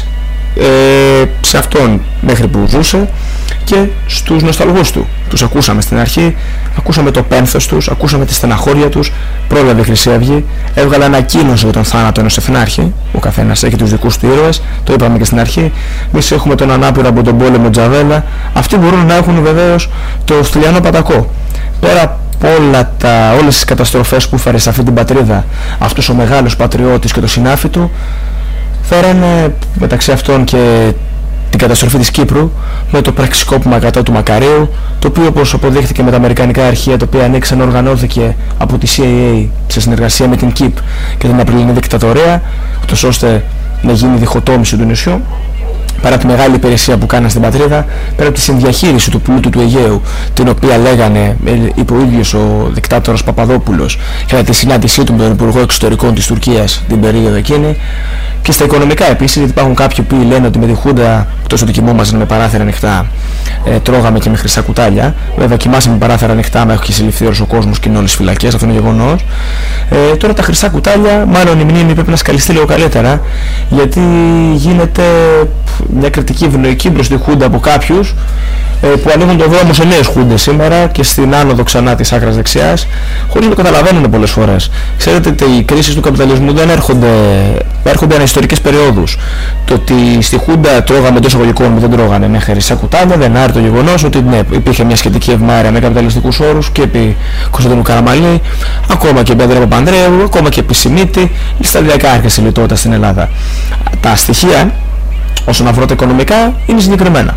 ε, σε αυτόν μέχρι που ζούσε και στους νοσταλγούς του. Τους ακούσαμε στην αρχή, ακούσαμε το πένθος τους, ακούσαμε τη στεναχώρια τους. Πρόλαβε η Χρυσή Αυγή, έβγαλε ανακοίνωση για τον θάνατο ενός εθνάρχη. Ο καθένας έχει τους δικούς του ήρωες, το είπαμε και στην αρχή. Εμείς έχουμε τον ανάπηρο από τον πόλεμο Τζαβέλα. Αυτοί μπορούν να έχουν βεβαίως το Στυλιανό Πατακό. Πέρα από όλα τα, όλες τις καταστροφές που φέρε σε αυτή την πατρίδα αυτός ο μεγάλος πατριώτης και το συνάφι του, φέρανε μεταξύ αυτών και την καταστροφή της Κύπρου με το πραξικόπημα κατά του Μακαρίου, το οποίο, όπως αποδείχθηκε με τα αμερικανικά αρχεία, το οποίο ανοίξαν, οργανώθηκε από τη σι άι έι σε συνεργασία με την ΚΙΠ και την Απριλινή Δικτατορία, ούτως ώστε να γίνει διχοτόμηση του νησιού. Παρά τη μεγάλη υπηρεσία που κάναν στην πατρίδα, πέρα από τη συνδιαχείριση του πλούτου του Αιγαίου, την οποία λέγανε, είπε ο ίδιος ο δικτάτορας Παπαδόπουλος κατά τη συνάντησή του με τον Υπουργό Εξωτερικών της Τουρκίας την περίοδο εκείνη, και στα οικονομικά επίσης, γιατί υπάρχουν κάποιοι που λένε ότι με τη Χούντα, εκτός ότι κοιμόμασταν με παράθυρα ανοιχτά, ε, τρώγαμε και με χρυσά κουτάλια. Βέβαια, κοιμάσαι με παράθυρα ανοιχτά, μα έχει συλληφθεί όλος ο κόσμος και είναι όλες φυλακές, αυτό είναι γεγονός. Ε, τώρα τα χρυσά κουτάλια, μάλλον η μνήμη πρέπει να σκαλιστεί λίγο καλύτερα, γιατί γίνεται μια κριτική ευνοϊκή προς τη Χούντα από κάποιους ε, που ανοίγουν τον δρόμο σε νέες Χούντες σήμερα και στην άνοδο ξανά της άκρας δεξιάς, χωρίς να το καταλαβαίνουν πολλές φορές. Ξέρετε ότι οι κρίσεις του καπιταλισμού δεν έρχονται, έρχονται αναιστορικές περιόδους. Το ότι στη Χούντα τρώγαμε τόσο εγωγικών που δεν τρώγανε με χρυσά κουτάλια δεν άρει το γεγονός ότι ναι, υπήρχε μια σχετική ευμάρεια με καπιταλιστικούς όρους και επί Κωνσταντίνου Καραμαλή, ακόμα και επί Ανδρέα Παπανδρέου, ακόμα και επί Σιμίτη, σταδιακά άρχισε η λιτότητα στην Ελλάδα. Τα στοιχεία όσον αφορά τα οικονομικά είναι συγκεκριμένα.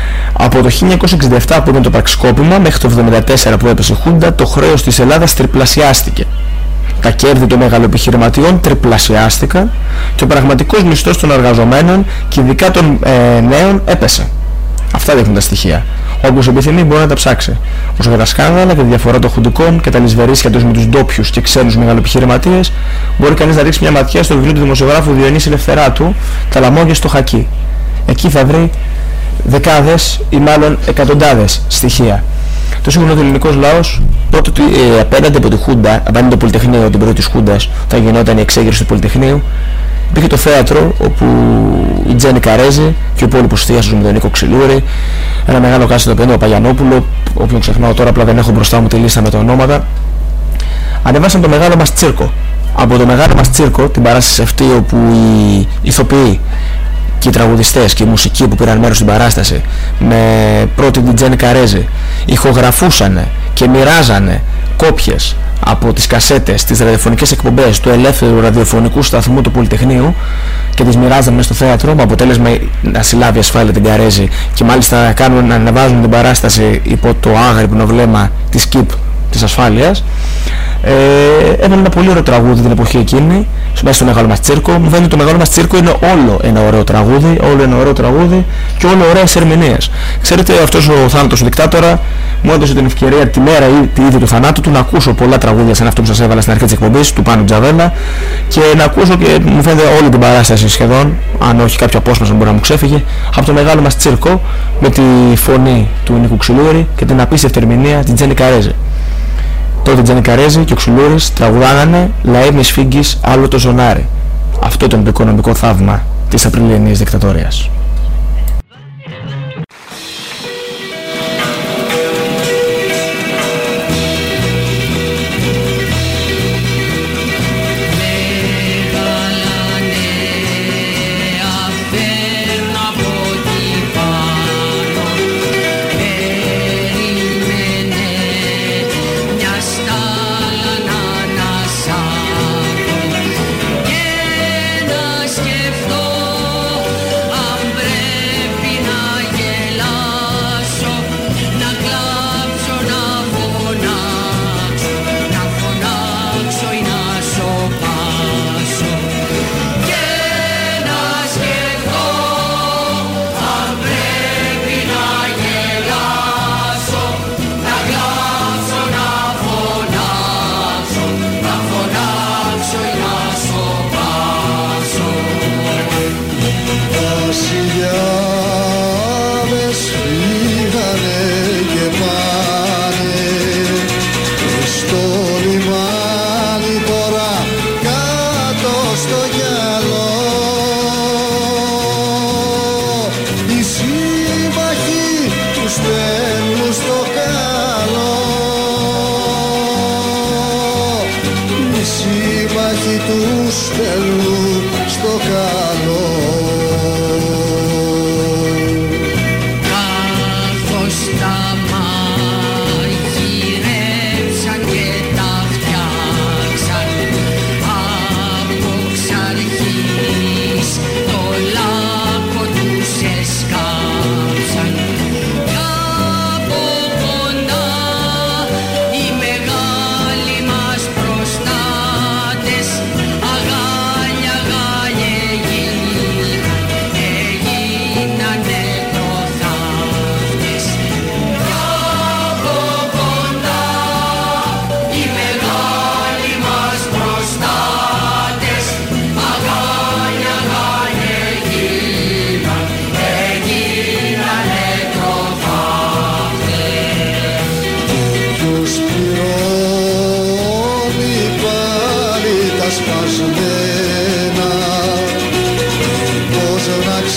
Από το χίλια εννιακόσια εξήντα επτά που ήταν το πραξικόπημα μέχρι το εβδομήντα τέσσερα που έπεσε η Χούντα, το χρέος της Ελλάδας τριπλασιάστηκε. Τα κέρδη των μεγαλοεπιχειρηματιών τριπλασιάστηκαν και ο πραγματικός μισθός των εργαζομένων και ειδικά των ε, νέων έπεσε. Αυτά δείχνουν τα στοιχεία. Όποιος επιθυμεί μπορεί να τα ψάξει. Όσο για τα σκάνδαλα και τη διαφορά των χουντικών και τα λησβερίσια τους με τους ντόπιους και ξένους μεγαλοεπιχειρηματίες, μπορεί κανείς να ρίξει μια ματιά στο βιβλίο του δημοσιογράφου Διονύση Λευθεράτου, «Τα λαμόγια στο χακί». Εκεί θα βρει δεκάδες ή μάλλον εκατοντάδες στοιχεία. Το σύγχρονο ελληνικός λαός, πρώτο ε, απέναντι από τη Χούντα, απέναντι το Πολυτεχνείο την πρώτη της Χούντας, όταν γινόταν η εξέγερση του Πολυτεχνείου, υπήρχε το θέατρο όπου η Τζέννη Καρέζη και ο υπόλοιπος θείασος με τον Νίκο Ξυλούρη, ένα μεγάλο κάστρο το ο Παγιανόπουλο, όποιον ξεχνάω τώρα, απλά δεν έχω μπροστά μου τη λίστα με τα ονόματα, ανεβάσαν το μεγάλο μας τσίρκο. Από το μεγάλο μας τσίρκο, την παράσταση αυτή όπου οι ηθοποιοί και οι τραγουδιστές και οι μουσικοί που πήραν μέρος στην παράσταση με πρώτη την Τζέννη Καρέζη ηχογραφούσαν και μοιράζανε κόπιες από τις κασέτες, τις ραδιοφωνικές εκπομπές του ελεύθερου ραδιοφωνικού σταθμού του Πολυτεχνείου και τις μοιράζανε μέσα στο θέατρο με αποτέλεσμα να συλλάβει ασφάλεια την Καρέζη και μάλιστα κάνουν, να ανεβάζουν την παράσταση υπό το άγρυπνο βλέμμα της ΚΙΠ της ασφάλειας. Ε, έβαλε ένα πολύ ωραίο τραγούδι την εποχή εκείνη μέσα στο μεγάλο μας τσίρκο. Μου φαίνεται ότι το μεγάλο μας τσίρκο είναι όλο ένα ωραίο τραγούδι, όλο ένα ωραίο τραγούδι και όλο ωραίες ερμηνείες. Ξέρετε, αυτός ο θάνατος του δικτάτορα μου έδωσε την ευκαιρία τη μέρα ή τη ίδια του θανάτου του να ακούσω πολλά τραγούδια σαν αυτό που σας έβαλα στην αρχή της εκπομπής του Πάνου Τζαβέλα και να ακούσω και μου φαίνεται όλη την παράσταση σχεδόν, αν όχι κάποιο απόσπασμα μπορεί να μου ξέφυγε, από το μεγάλο μας τσίρκο με τη φωνή του Νίκου Ξυλούρη και την απίστευτη ερμηνεία της Τζέννη Καρέζη. Τότε Τζέννη Καρέζη και ο Ξυλούρης τραγουδάγανε «Λαέ μη σφίγγεις άλλο το ζωνάρι». Αυτό ήταν το οικονομικό θαύμα της Απριλινής Δικτατορίας. Σκεφτώ αν βρε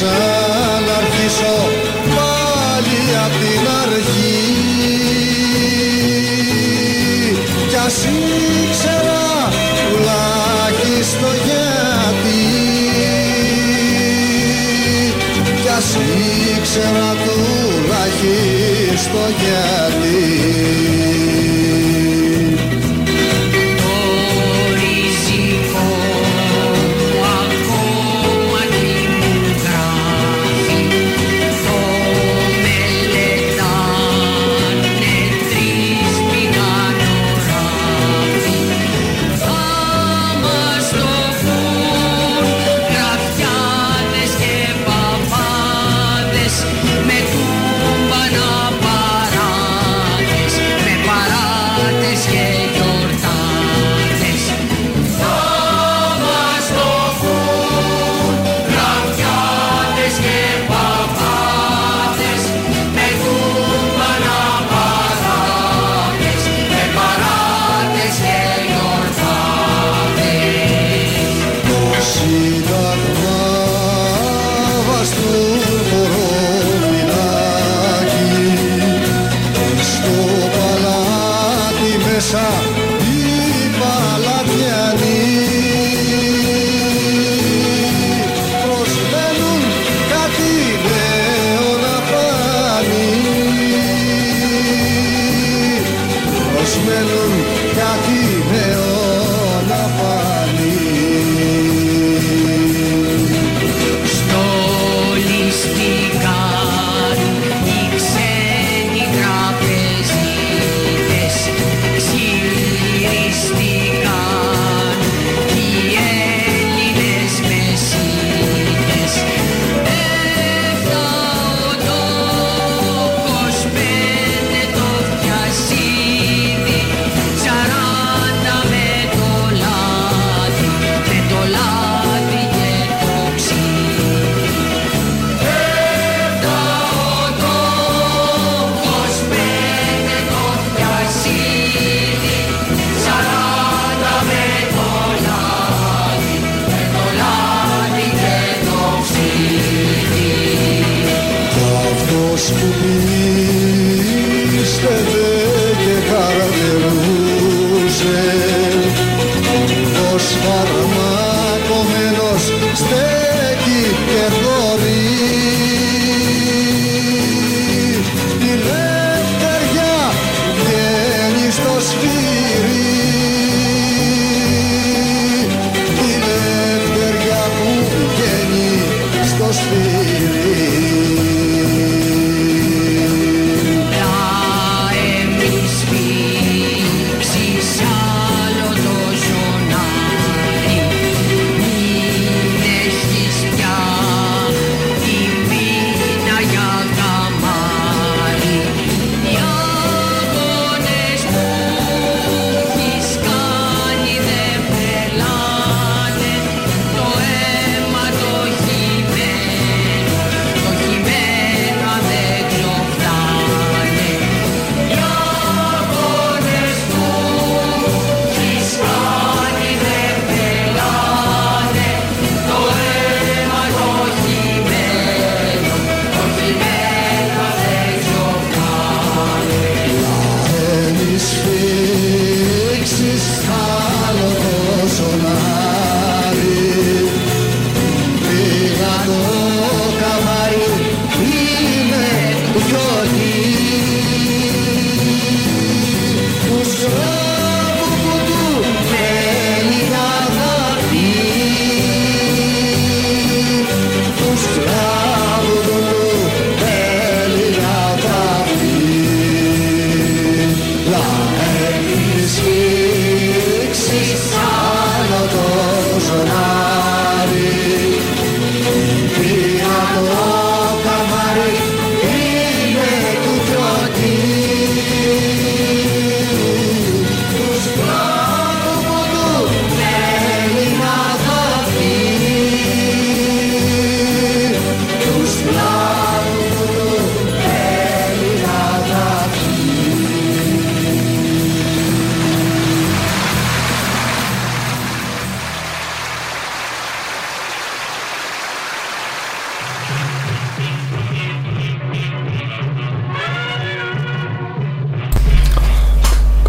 ξαναρχίσω πάλι απ' την αρχή. Κι ας ήξερα τουλάχιστον γιατί, κι ας ήξερα τουλάχιστον γιατί. Άλλο το ζωνάρι, μην έχει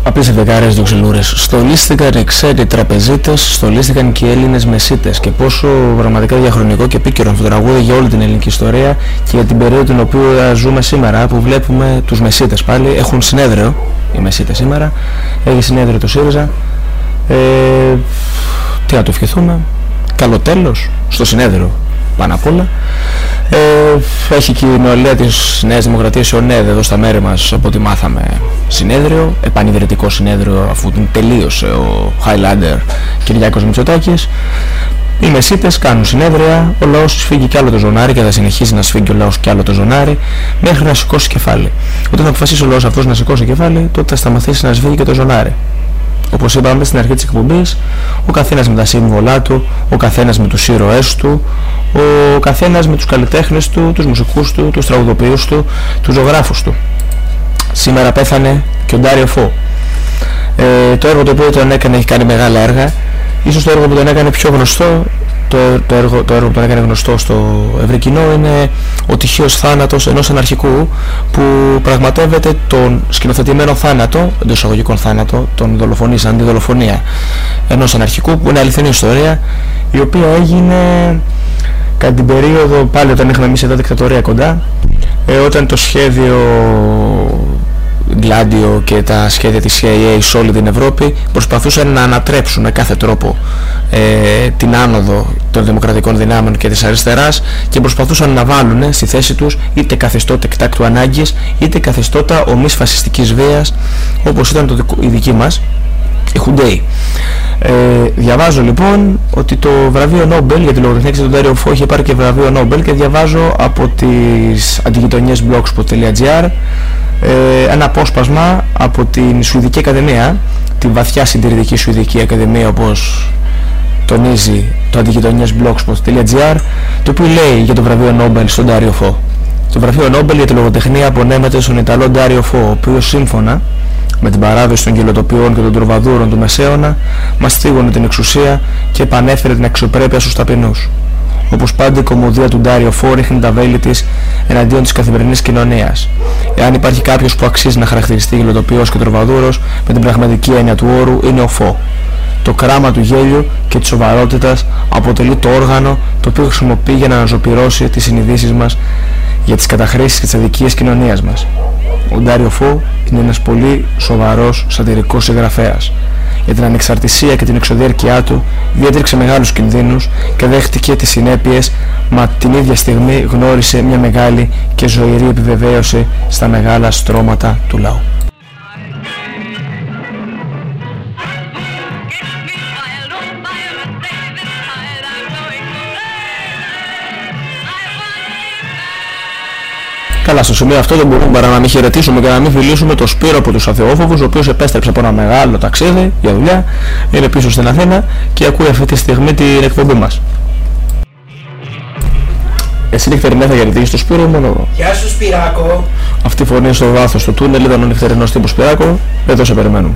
Απίστευτε καρές δοξιλούρες. Στολίστηκαν οι ξένοι τραπεζίτες, στολίστηκαν και οι Έλληνες μεσίτες. Και πόσο πραγματικά διαχρονικό και επίκαιρο αυτό το τραγούδι για όλη την ελληνική ιστορία και για την περίοδο την οποία ζούμε σήμερα, που βλέπουμε τους μεσίτες πάλι. Έχουν συνέδριο οι μεσίτες σήμερα, έχει συνέδριο το ΣΥΡΙΖΑ. Ε, τι να το ευχηθούμε, καλό τέλος στο συνέδριο πάνω απ' όλα. Ε, έχει και η νεολαία της Νέας Δημοκρατίας, ο ΝΕΔ, εδώ στα μέρη μας, από ό,τι μάθαμε, συνέδριο, επανειδρυτικό συνέδριο, αφού την τελείωσε ο Highlander Κυριάκος Μητσοτάκης. Οι μεσίτες κάνουν συνέδρια, ο λαός σφίγγει κι άλλο το ζωνάρι και θα συνεχίσει να σφίγγει ο λαός κι άλλο το ζωνάρι μέχρι να σηκώσει κεφάλι. Όταν θα αποφασίσει ο λαός αυτός να σηκώσει κεφάλι, τότε θα σταματήσει να σφίγγει και το ζωνάρι. Όπως είπαμε στην αρχή της εκπομπής, ο καθένας με τα σύμβολά του, ο καθένας με τους ήρωές του, ο καθένας με τους καλλιτέχνες του, τους μουσικούς του, τους τραγουδοποιούς του, τους ζωγράφους του. Σήμερα πέθανε και ο Ντάριο Φω. Ε, το έργο το οποίο τον έκανε, έχει κάνει μεγάλα έργα. Ίσως το έργο που τον έκανε πιο γνωστό, το, το, έργο, το έργο που τον έκανε γνωστό στο ευρύ κοινό, είναι ο τυχαίος θάνατος ενός αναρχικού που πραγματεύεται τον σκηνοθετημένο θάνατο, εντός εισαγωγικών θάνατο, τον δολοφονής, αντιδολοφονία ενός αναρχικού, που είναι αληθινή ιστορία, η οποία έγινε κατά την περίοδο, πάλι όταν είχαμε εμείς εδώ δικτατορία κοντά, ε, όταν το σχέδιο Γκλάντιο και τα σχέδια της σι άι έι σε όλη την Ευρώπη προσπαθούσαν να ανατρέψουν με κάθε τρόπο ε, την άνοδο των δημοκρατικών δυνάμεων και της αριστεράς και προσπαθούσαν να βάλουν στη θέση τους είτε καθεστώτα εκτάκτου ανάγκης είτε καθεστώτα ομής φασιστικής βίας, όπως ήταν το δικό, η δική μας, η Χουντέι. Ε, διαβάζω λοιπόν ότι το βραβείο Νόμπελ για τη λογοτεχνία και τον Ντάριο Φω είχε πάρει και βραβείο Νόμπελ, και διαβάζω από τις αντιγειτονιές blogspot τελεία τζι άρ ε, ένα απόσπασμα από την Σουηδική Ακαδημία, τη βαθιά συντηρητική Σουηδική Ακαδημία, όπως τονίζει το αντιγειτονιές blogspot τελεία τζι άρ, το οποίο λέει για το βραβείο Νόμπελ στον Ντάριο Φω. Το βραβείο Νόμπελ για τη λογοτεχνία απονέμεται στον Ιταλό Ντάριο Φω, ο οποίος σύμφωνα με την παράδοση των κελοτοποιών και των τροβαδούρων του Μεσαίωνα μαστίγωνε την εξουσία και επανέφερε την αξιοπρέπεια στους ταπεινούς. Όπως πάντα, η κωμωδία του Ντάριο Φω ρίχνει τα βέλη της εναντίον της καθημερινής κοινωνίας. Εάν υπάρχει κάποιος που αξίζει να χαρακτηριστεί κελοτοποιός και τροβαδούρος με την πραγματική έννοια του όρου, είναι ο Φω. Το κράμα του γέλιου και της σοβαρότητας αποτελεί το όργανο το οποίο χρησιμοποιεί για να αναζωπυρώσει τις συνειδήσεις μας για τις καταχρήσεις και τις αδικίες κοινωνίας μας. Ο Ντάριο Φω είναι ένας πολύ σοβαρός σατιρικός συγγραφέας. Για την ανεξαρτησία και την εξωδιέρκειά του διέτρεξε μεγάλους κινδύνους και δέχτηκε τις συνέπειες, μα την ίδια στιγμή γνώρισε μια μεγάλη και ζωηρή επιβεβαίωση στα μεγάλα στρώματα του λαού. Καλά, στο σημείο αυτό δεν μπορούμε παρά να μην χαιρετήσουμε και να μην φιλήσουμε το Σπύρο από τους Αθεόφοβους, ο οποίος επέστρεψε από ένα μεγάλο ταξίδι για δουλειά, είναι πίσω στην Αθήνα και ακούει αυτή τη στιγμή την εκπομπή μας. Εσύ νυχτερινά θα χαιρετήσεις το Σπύρο μόνο? Γεια σου Σπυράκο. Αυτή η φωνή στο βάθος του τούνελ ήταν ο νυχτερινός τύπος Σπυράκο, εδώ σε περιμένουμε.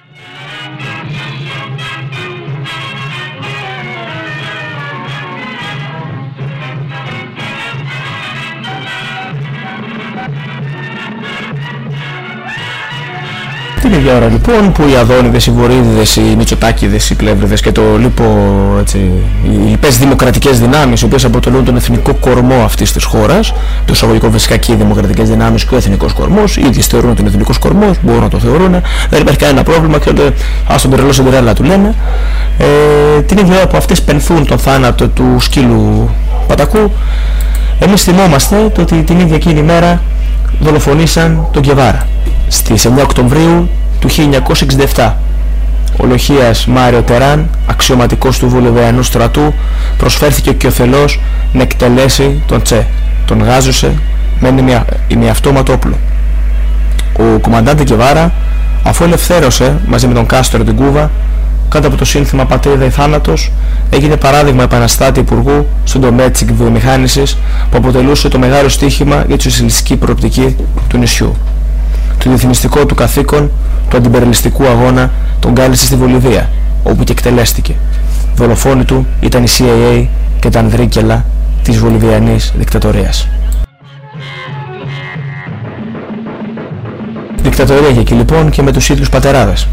Την ίδια ώρα λοιπόν που οι Αδόνιδες, οι Βορύδιδες, οι Μητσοτάκηδες, οι Πλεύριδες και το λίπο, έτσι, οι λοιπές δημοκρατικές δυνάμεις, οι οποίες αποτελούν τον εθνικό κορμό αυτής της χώρας, το εισαγωγικό φυσικά και οι δημοκρατικές δυνάμεις και ο εθνικός κορμός, οι ίδιες θεωρούν ότι είναι εθνικός κορμός, μπορούν να το θεωρούν, δεν υπάρχει κανένα πρόβλημα και ότι ας τον τρελό Σεντρέλα του λένε. Ε, την ίδια ώρα που αυτές πενθούν τον θάνατο του σκύλου Πατακού, εμείς θυμόμαστε το ότι την ίδια εκείνη μέρα δολοφονήσαν τον Γκεβάρα. Στις εννιά Οκτωβρίου του χίλια εννιακόσια εξήντα επτά ο Λοχίας Μάριο Τεράν, αξιωματικός του Βολιβιανού στρατού, προσφέρθηκε και ο θελός να εκτελέσει τον Τσε. Τον γάζωσε με ημιαυτόματο όπλο. Ο κομμαντάντε Γκεβάρα, αφού ελευθέρωσε μαζί με τον Κάστρο την Κούβα κάτω από το σύνθημα «Πατρίδα ή θάνατος», έγινε παράδειγμα επαναστάτη υπουργού στον τομέα της εκβιομηχάνησης που αποτελούσε το μεγάλο στίχημα για τη σοσιαλιστική προοπτική του νησιού. Το διεθνιστικό του καθήκον του αντιπεριαλιστικού αγώνα τον κάλεσε στη Βολιβία, όπου και εκτελέστηκε. Δολοφόνοι του ήταν η σι άι έι και τα ανδρίκελα της Βολιβιανής δικτατορίας. Δικτατορία και εκεί λοιπόν και με τους ίδιους πατεράδες.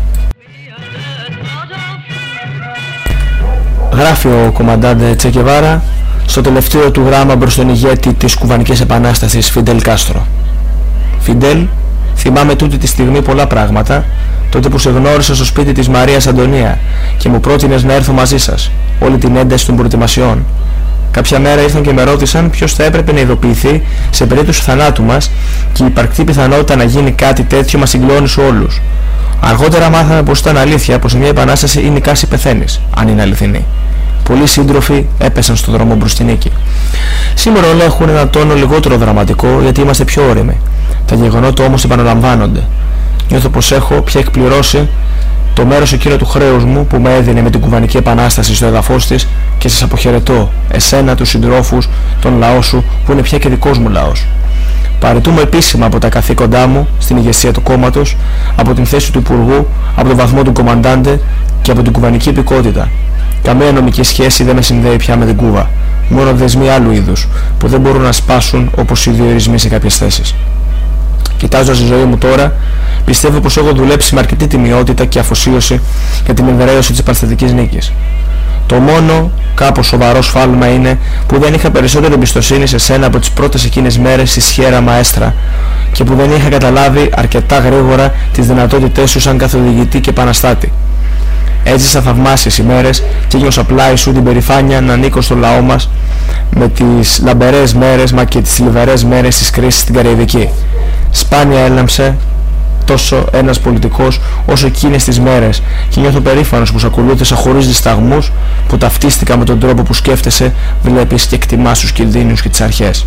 Γράφει ο κομμαντάντε Τσε Γκεβάρα στο τελευταίο του γράμμα προς τον ηγέτη της κουβανικής επανάστασης Φιντέλ Κάστρο. Φιντέλ, θυμάμαι τούτη τη στιγμή πολλά πράγματα, τότε που σε γνώρισα στο σπίτι της Μαρίας Αντωνία και μου πρότεινες να έρθω μαζί σας, όλη την ένταση των προετοιμασιών. Κάποια μέρα ήρθαν και με ρώτησαν ποιος θα έπρεπε να ειδοποιηθεί σε περίπτωση θανάτου μας και η υπαρκτή πιθανότητα να γίνει κάτι τέτοιο μας συγκλώνησε όλους. Αργότερα μάθαμε πως ήταν αλήθεια πως σε μια επανάσταση είναι νικάς ή πεθαίνεις, αν είναι αληθινή. Πολλοί σύντροφοι έπεσαν στον δρόμο προς την νίκη. Σήμερα όλα έχουν ένα τόνο λιγότερο δραματικό γιατί είμαστε πιο όριμοι. Τα γεγονότα όμως επαναλαμβάνονται. Νιώθω πως έχω πια εκπληρώσει το μέρος εκείνο του χρέους μου που με έδινε με την κουβανική επανάσταση στο έδαφος της και σας αποχαιρετώ, εσένα, τους συντρόφους, τον λαό σου που είναι πια και δικός μου λαός. Παραιτούμε επίσημα από τα καθήκοντά μου στην ηγεσία του κόμματος, από την θέση του Υπουργού, από τον βαθμό του κομμαντάντε και από την κουβανική υπηκότητα. Καμία νομική σχέση δεν με συνδέει πια με την Κούβα. Μόνο δεσμοί άλλου είδους που δεν μπορούν να σπάσουν όπως οι διορισμοί σε κάποιες θέσεις. Κοιτάζοντας τη ζωή μου τώρα, πιστεύω πως έχω δουλέψει με αρκετή τιμιότητα και αφοσίωση για την ευεραίωση της επαναστατικής νίκης. Το μόνο κάπως σοβαρό σφάλμα είναι που δεν είχα περισσότερη εμπιστοσύνη σε σένα από τις πρώτες εκείνες μέρες στη Σιέρα Μαέστρα και που δεν είχα καταλάβει αρκετά γρήγορα τις δυνατότητές σου σαν καθοδηγητή και επαναστάτη. Έζησα θαυμάσιες ημέρες και ένιωσα πλάι σου την περηφάνεια να ανήκω στο λαό μας με τις λαμπερές μέρες μα και τις λιβερές μέρες της κρίσης στην Καραϊβική. Σπάνια έλαμψε τόσο ένας πολιτικός όσο εκείνες τις μέρες και νιώθω περήφανος που σ' ακολούθησα χωρίς δισταγμούς, που ταυτίστηκα με τον τρόπο που σκέφτεσαι, βλέπεις και εκτιμάς τους κινδύνους και τις αρχές.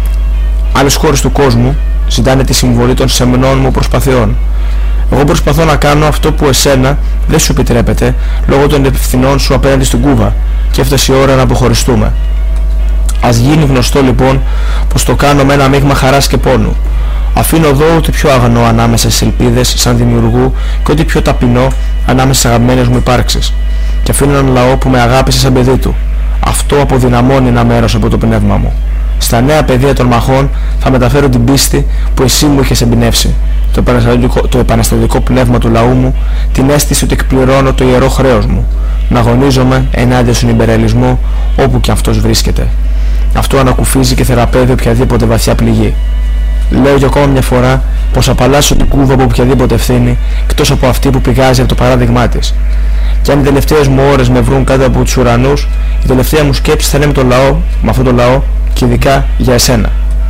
Άλλες χώρες του κόσμου ζητάνε τη συμβολή των σεμνών μου προσπαθειών. Εγώ προσπαθώ να κάνω αυτό που εσένα δεν σου επιτρέπεται λόγω των ευθυνών σου απέναντι στην Κούβα και έφτασε η ώρα να αποχωριστούμε. Ας γίνει γνωστό λοιπόν πως το κάνω με ένα μείγμα χαράς και πόνου. Αφήνω εδώ ό,τι πιο αγνό ανάμεσα στις ελπίδες σαν δημιουργού και ό,τι πιο ταπεινό ανάμεσα στις αγαπημένες μου υπάρξεις. Και αφήνω έναν λαό που με αγάπησε σαν παιδί του. Αυτό αποδυναμώνει ένα μέρος από το πνεύμα μου. Στα νέα παιδεία των μαχών θα μεταφέρω την πίστη που εσύ μου είχες εμπνεύσει, το επαναστατικό, το επαναστατικό πνεύμα του λαού μου, την αίσθηση ότι εκπληρώνω το ιερό χρέος μου, να αγωνίζομαι ενάντια στον ιμπεριαλισμό όπου και αυτός βρίσκεται. Αυτό ανακουφίζει και θεραπεύει οποιαδήποτε βαθιά πληγή. Λέω για ακόμα μια φορά πως απαλλάσσω την Κούβα από οποιαδήποτε ευθύνη, εκτός από αυτή που πηγάζει από το παράδειγμά της. Και αν οι τελευταίες μου ώρες με βρουν κάτω από τους ουρανούς, η τελευταία μου σκέψη θα είναι με τον λαό, με αυτόν τον λαό και ειδικά για εσένα.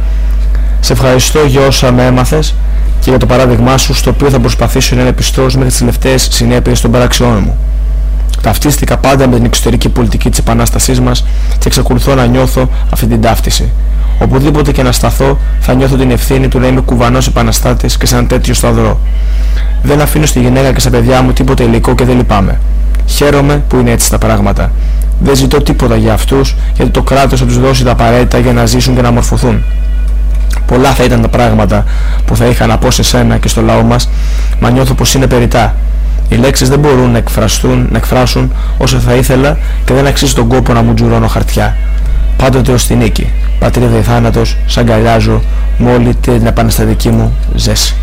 Σε ευχαριστώ για όσα με έμαθες και για το παράδειγμά σου, στο οποίο θα προσπαθήσω να είναι πιστός μέχρι τις τελευταίες συνέπειες των παράξεών μου. Ταυτίστηκα πάντα με την εξωτερική πολιτική της επανάστασής μας και εξακολουθώ να νιώθω αυτή την ταύτιση. Οπουδήποτε και να σταθώ θα νιώθω την ευθύνη του να είμαι κουβανός επαναστάτης και σαν τέτοιο σταυρό. Δεν αφήνω στη γυναίκα και στα παιδιά μου τίποτα υλικό και δεν λυπάμαι. Χαίρομαι που είναι έτσι τα πράγματα. Δεν ζητώ τίποτα για αυτούς γιατί το κράτος θα τους δώσει τα απαραίτητα για να ζήσουν και να μορφωθούν. Πολλά θα ήταν τα πράγματα που θα είχα να πω σε σένα και στο λαό μας, μα νιώθω πως είναι περιτά. Οι λέξεις δεν μπορούν να εκφραστούν, να εκφράσουν όσο θα ήθελα και δεν αξίζει τον κόπο να μου τζουρώνω χαρτιά. Πάντοτε ως τη νίκη, πατρίδα ή θάνατος, σ' αγκαλιάζω με όλη την επαναστατική μου ζέση.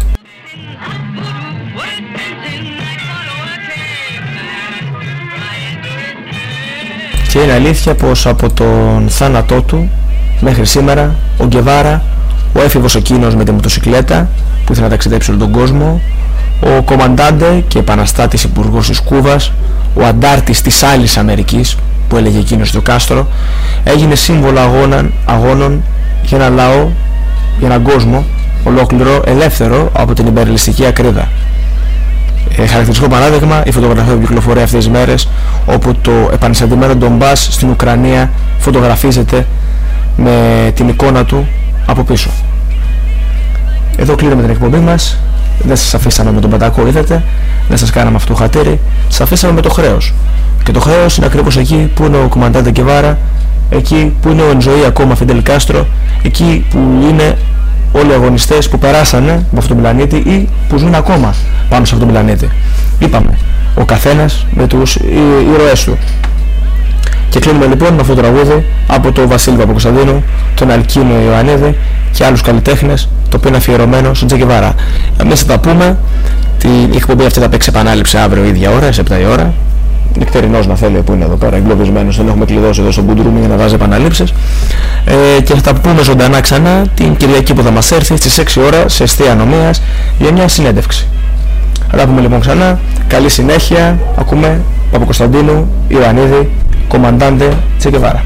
Και είναι αλήθεια πως από τον θάνατό του μέχρι σήμερα ο Γκεβάρα, ο έφηβος εκείνος με τη μοτοσυκλέτα που ήθελε να ταξιδέψει όλο τον κόσμο, ο κομμαντάντε και επαναστάτης υπουργός της Κούβας, ο αντάρτης της άλλης Αμερικής που έλεγε εκείνος το Κάστρο, έγινε σύμβολο αγώνων, αγώνων για ένα λαό, για έναν κόσμο ολόκληρο ελεύθερο από την υπερελιστική ακρίδα. Ε, χαρακτηριστικό παράδειγμα η φωτογραφία που κυκλοφορεί αυτές τις μέρες, όπου το επανεισαντημένο Ντομπάς στην Ουκρανία φωτογραφίζεται με την εικόνα του από πίσω. Εδώ κλείνουμε την εκπομπή μας. Δεν σας αφήσαμε με τον Πατακό, είδατε, δεν σας κάναμε αυτό το χατήρι, σας αφήσαμε με το χρέος. Και το χρέος είναι ακριβώς εκεί που είναι ο κομμαντάντε Γκεβάρα, εκεί που είναι ο εν ζωή ακόμα Φιντέλ Κάστρο, εκεί που είναι όλοι οι αγωνιστές που περάσανε από αυτόν τον πλανήτη ή που ζουν ακόμα πάνω σε αυτόν τον πλανήτη. Είπαμε, ο καθένας με τους ήρωές του. Και κλείνουμε λοιπόν με αυτό το τραγούδι από τον Βασίλη Παπακοσταντίνου, τον Αλκίνο Ιωαννίδη και άλλους καλλιτέχνες, το οποίο είναι αφιερωμένο στον Τζε Γκεβάρα. Εμείς θα τα πούμε, την εκπομπή αυτή θα παίξει επανάληψη αύριο ίδια ώρα, σε επτά η ώρα. Νεκτερινός να θέλει που είναι εδώ πέρα, εγκλωβισμένος, τον έχουμε κλειδώσει εδώ στο Μπουντρούμι για να βάζει επαναλήψεις. Ε, και θα τα πούμε ζωντανά ξανά την Κυριακή που θα μας έρθει στις έξι ώρα σε εστία Ανομίας για μια συνέντευξη. Θα τα πούμε λοιπόν ξανά, καλή συνέχεια, ακούμε Παπακοσταντίνου Ιωαννίδη, Κομμαντάντε Τζε Γκεβάρα.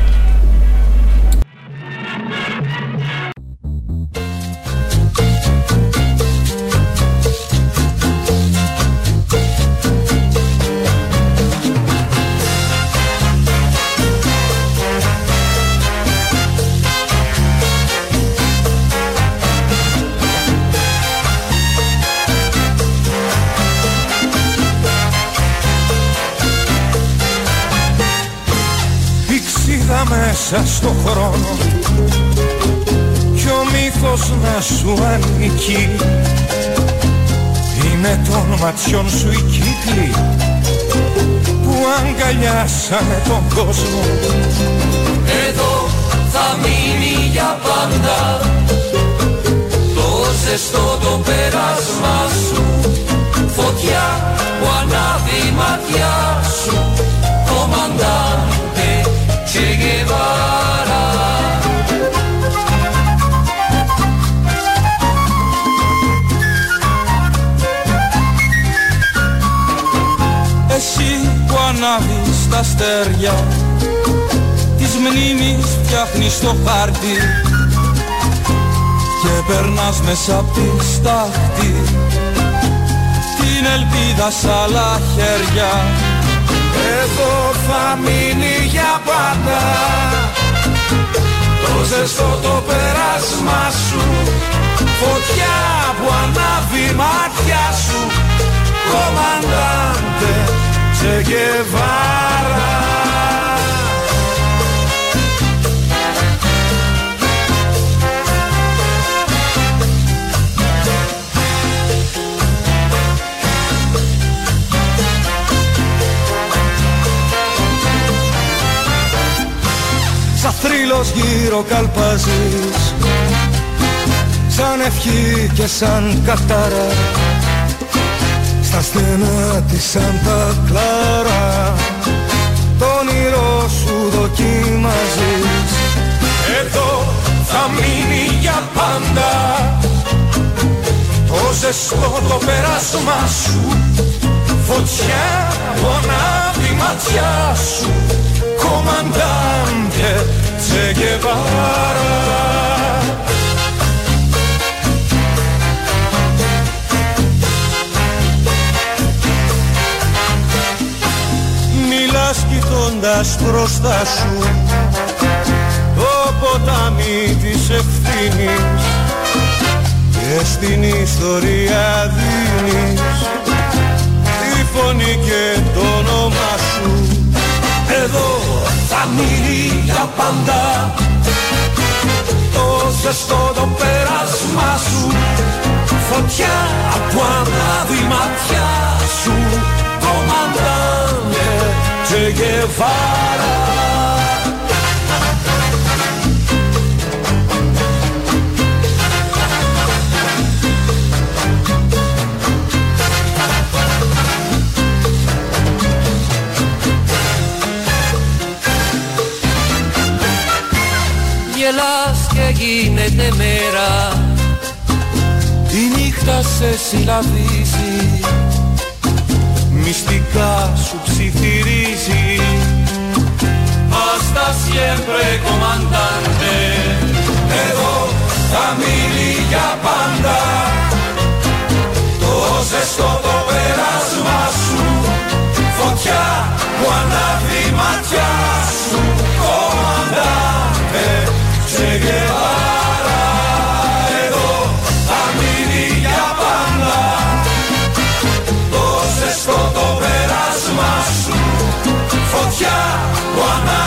Μέσα στο χρόνο κι ο μύθος να σου ανήκει, είναι των ματιών σου οι κύκλοι που αγκαλιάσανε τον κόσμο. Εδώ θα μείνει για πάντα το ζεστό το πέρασμα σου, φωτιά που ανάβει η ματιά σου, κομμαντάντε Che Guevara. Εσύ που ανάβεις τα αστέρια της μνήμης, φτιάχνεις το χάρτη και περνάς μέσα απ' τη στάχτη την ελπίδα σ' άλλα χέρια. Εδώ θα μείνει για πάντα το ζεστό το πέρασμα σου, φωτιά που ανάβει η μάτια σου, κομμαντάντε Che Guevara. Σαν θρύλος γύρω καλπάζεις, σαν ευχή και σαν κατάρα, στα στενά της Σάντα Κλάρα, το όνειρό σου δοκιμάζεις. Εδώ θα μείνει για πάντα το ζεστό το πέρασμα σου, φωτιά που ανάβει η ματιά σου, κομμαντάντε Che Guevara. Μιλάς κοιτώντας μπροστά σου το ποτάμι της ευθύνης και στην ιστορία δίνεις τη φωνή και το όνομα σου. Εδώ θα μείνει για πάντα το ζεστό το πέρασμα σου, φωτιά που ανάβει η ματιά σου, κομμαντάντε Che Guevara. Γελάς και γίνεται μέρα, η νύχτα σε συλλαβίζει, μυστικά σου ψιθυρίζει. hasta siempre comandante. Εδώ θα μείνει για πάντα το ζεστό το πέρασμα σου, φωτιά που ανάβει η ματιά σου, κομμαντάντε Che Guevara. Εδώ θα μείνει για πάντα το ζεστό το πέρασμα σου, φωτιά που ανάβει